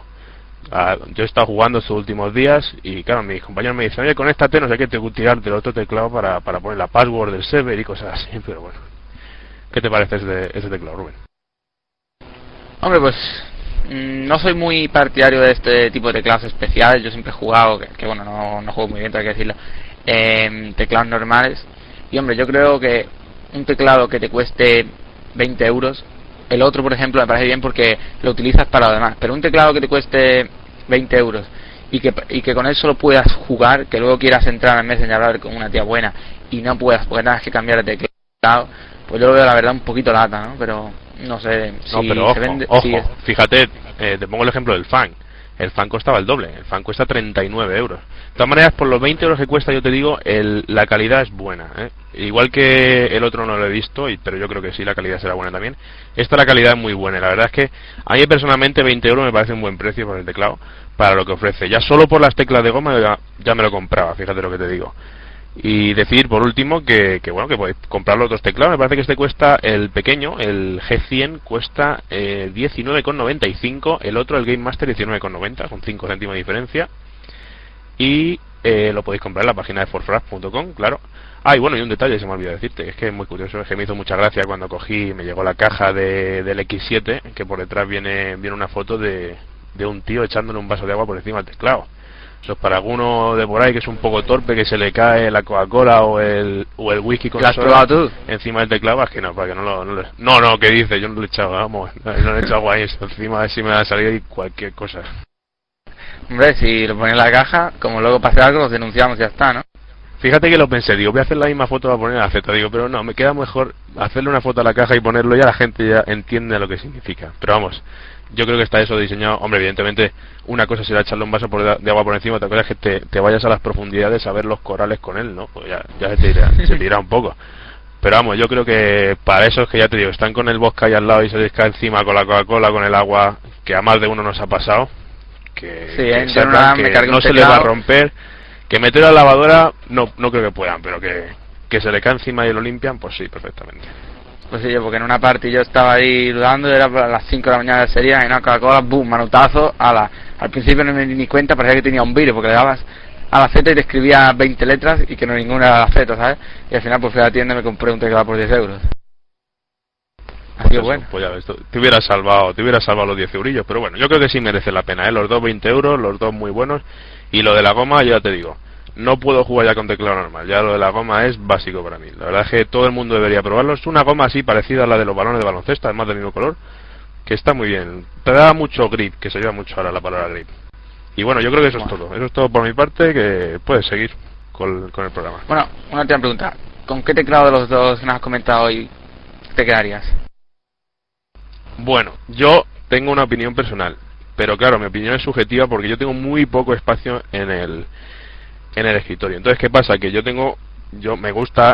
Yo he estado jugando estos últimos días y claro, mis compañeros me dicen, oye, conéctate, no sé qué, tengo que tirar del otro teclado para poner la password del server y cosas así, pero bueno. ¿Qué te parece ese teclado, Rubén? Hombre, pues no soy muy partidario de este tipo de teclados especiales. Yo siempre he jugado, que bueno, no juego muy bien, tengo que decirlo, teclados normales. Y hombre, yo creo que un teclado que te cueste 20 euros, el otro, por ejemplo, me parece bien porque lo utilizas para lo demás. Pero un teclado que te cueste 20 euros y que con él solo puedas jugar, que luego quieras entrar en Messenger a hablar con una tía buena y no puedas, porque tengas que cambiar de teclado, pues yo lo veo la verdad un poquito lata, ¿no? Pero no sé si no, pero ojo, se vende, ojo, si fíjate, te pongo el ejemplo del Fan. El Fan costaba el doble, el Fan cuesta 39 euros. De todas maneras, por los 20 euros que cuesta, yo te digo, la calidad es buena, ¿eh? Igual que el otro no lo he visto, pero yo creo que sí, la calidad será buena también. La calidad es muy buena, la verdad es que a mí personalmente 20 euros me parece un buen precio por el teclado, para lo que ofrece. Ya solo por las teclas de goma ya me lo compraba, fíjate lo que te digo. Y decir por último que bueno, que podéis comprar los otros teclados. Me parece que cuesta, el pequeño, el G100 cuesta 19,95, el otro, el Game Master, 19,90, con 5 céntimos de diferencia. Y lo podéis comprar en la página de forfraps.com, claro. Y bueno, y un detalle se me olvidó decirte, es que es muy curioso, es que me hizo mucha gracia cuando me llegó la caja del X7, que por detrás viene una foto de un tío echándole un vaso de agua por encima del teclado. Eso es para alguno de por ahí que es un poco torpe, que se le cae la Coca-Cola o el whisky con soda encima del teclado. Es que no, para que no, ¿qué dice? Yo no le he echado, vamos, no le he echado agua ahí encima, a ver si me va a salir cualquier cosa. Hombre, si lo pones en la caja, como luego pase algo, los denunciamos y ya está, ¿no? Fíjate que lo pensé, digo, voy a hacer la misma foto para poner la Z, digo, pero no, me queda mejor hacerle una foto a la caja y ponerlo, ya la gente ya entiende lo que significa. Pero vamos, yo creo que está eso diseñado. Hombre, evidentemente una cosa será echarle un vaso de agua por encima, otra cosa es que te vayas a las profundidades a ver los corales con él, ¿no? Pues ya se te irá un poco. Pero vamos, yo creo que para esos que ya te digo, están con el vodka ahí al lado y se les cae encima con la Coca-Cola, con el agua, que a más de uno nos ha pasado, que no se les va a romper, que meter a la lavadora no creo que puedan, pero que se le cae encima y lo limpian, pues sí, perfectamente. Pues sí, porque en una parte yo estaba ahí dudando, era para las 5 de la mañana de serie, y una Coca-Cola, boom, manutazo, al principio no me di ni cuenta, parecía que tenía un virus, porque le dabas a la Z y te escribía 20 letras y que no ninguna era la Z, ¿sabes? Y al final pues fui a la tienda y me compré un teclado por 10 euros. Así que bueno. Pues ya ves, te hubiera salvado los 10 eurillos, pero bueno, yo creo que sí merece la pena, ¿eh? Los dos 20 euros, los dos muy buenos, y lo de la goma, ya te digo, no puedo jugar ya con teclado normal, ya lo de la goma es básico para mí. La verdad es que todo el mundo debería probarlo. Es una goma así parecida a la de los balones de baloncesto, además del mismo color, que está muy bien, te da mucho grip, que se lleva mucho ahora la palabra grip. Y bueno, yo creo que eso es todo. Eso es todo por mi parte, que puedes seguir con el programa. Bueno, una última pregunta. ¿Con qué teclado de los dos que nos has comentado hoy te quedarías? Bueno, yo tengo una opinión personal, pero claro, mi opinión es subjetiva porque yo tengo muy poco espacio en el escritorio. Entonces, ¿qué pasa? Que me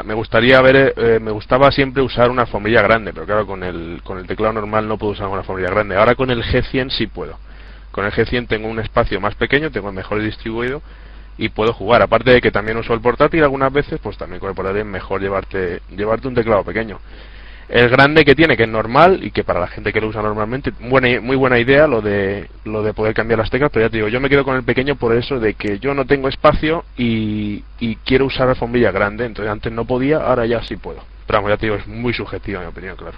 gustaba siempre usar una alfombrilla grande, pero claro, con el teclado normal no puedo usar una alfombrilla grande. Ahora con el G100 sí puedo. Con el G100 tengo un espacio más pequeño, tengo mejor distribuido y puedo jugar. Aparte de que también uso el portátil algunas veces, pues también con el portátil es mejor llevarte un teclado pequeño. El grande que tiene, que es normal y que para la gente que lo usa normalmente, muy buena idea lo de poder cambiar las teclas, pero ya te digo, yo me quedo con el pequeño por eso de que yo no tengo espacio y quiero usar alfombrilla grande. Entonces antes no podía, ahora ya sí puedo. Pero vamos, ya te digo, es muy subjetiva mi opinión, claro.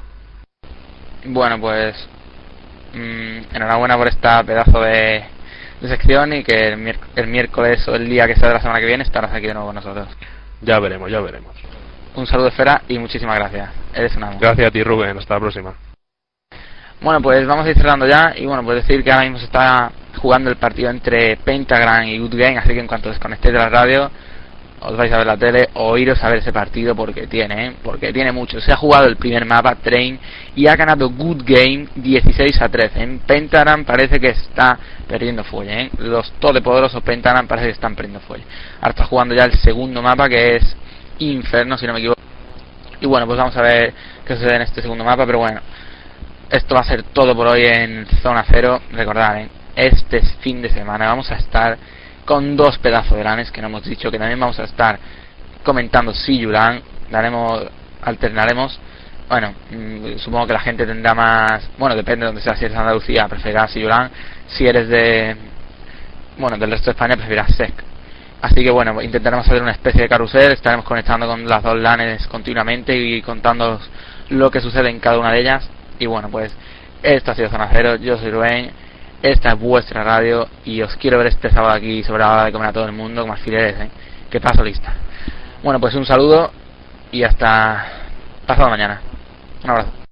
Bueno, pues enhorabuena por esta pedazo de sección y que el miércoles o el día que sea de la semana que viene estarás aquí de nuevo con nosotros. Ya veremos. Un saludo, Esfera, y muchísimas gracias. Eres un amo. Gracias a ti, Rubén. Hasta la próxima. Bueno, pues vamos a ir cerrando ya. Y bueno, pues decir que ahora mismo se está jugando el partido entre Pentagram y Good Game. Así que en cuanto desconectéis de la radio, os vais a ver la tele o iros a ver ese partido porque tiene mucho. Se ha jugado el primer mapa, Train, y ha ganado Good Game 16-13. En Pentagram parece que está perdiendo fuelle, Los todopoderosos Pentagram parece que están perdiendo fuelle. Ahora está jugando ya el segundo mapa, que es Inferno, si no me equivoco. Y bueno, pues vamos a ver qué sucede en este segundo mapa. Pero bueno, esto va a ser todo por hoy en Zona Cero. Recordad, este fin de semana vamos a estar con dos pedazos de lanes que no hemos dicho, que también vamos a estar comentando Siyulan, alternaremos. Bueno, supongo que la gente tendrá más, bueno, depende de donde sea. Si eres de Andalucía preferirás Siyulan, si eres del resto de España preferirás SEC. Así que bueno, intentaremos hacer una especie de carrusel, estaremos conectando con las dos lanes continuamente y contando lo que sucede en cada una de ellas. Y bueno, pues esto ha sido Zona Cero, yo soy Rubén, esta es vuestra radio y os quiero ver este sábado aquí sobre la hora de comer a todo el mundo como alfileres, que paso lista. Bueno, pues un saludo y hasta pasado mañana. Un abrazo.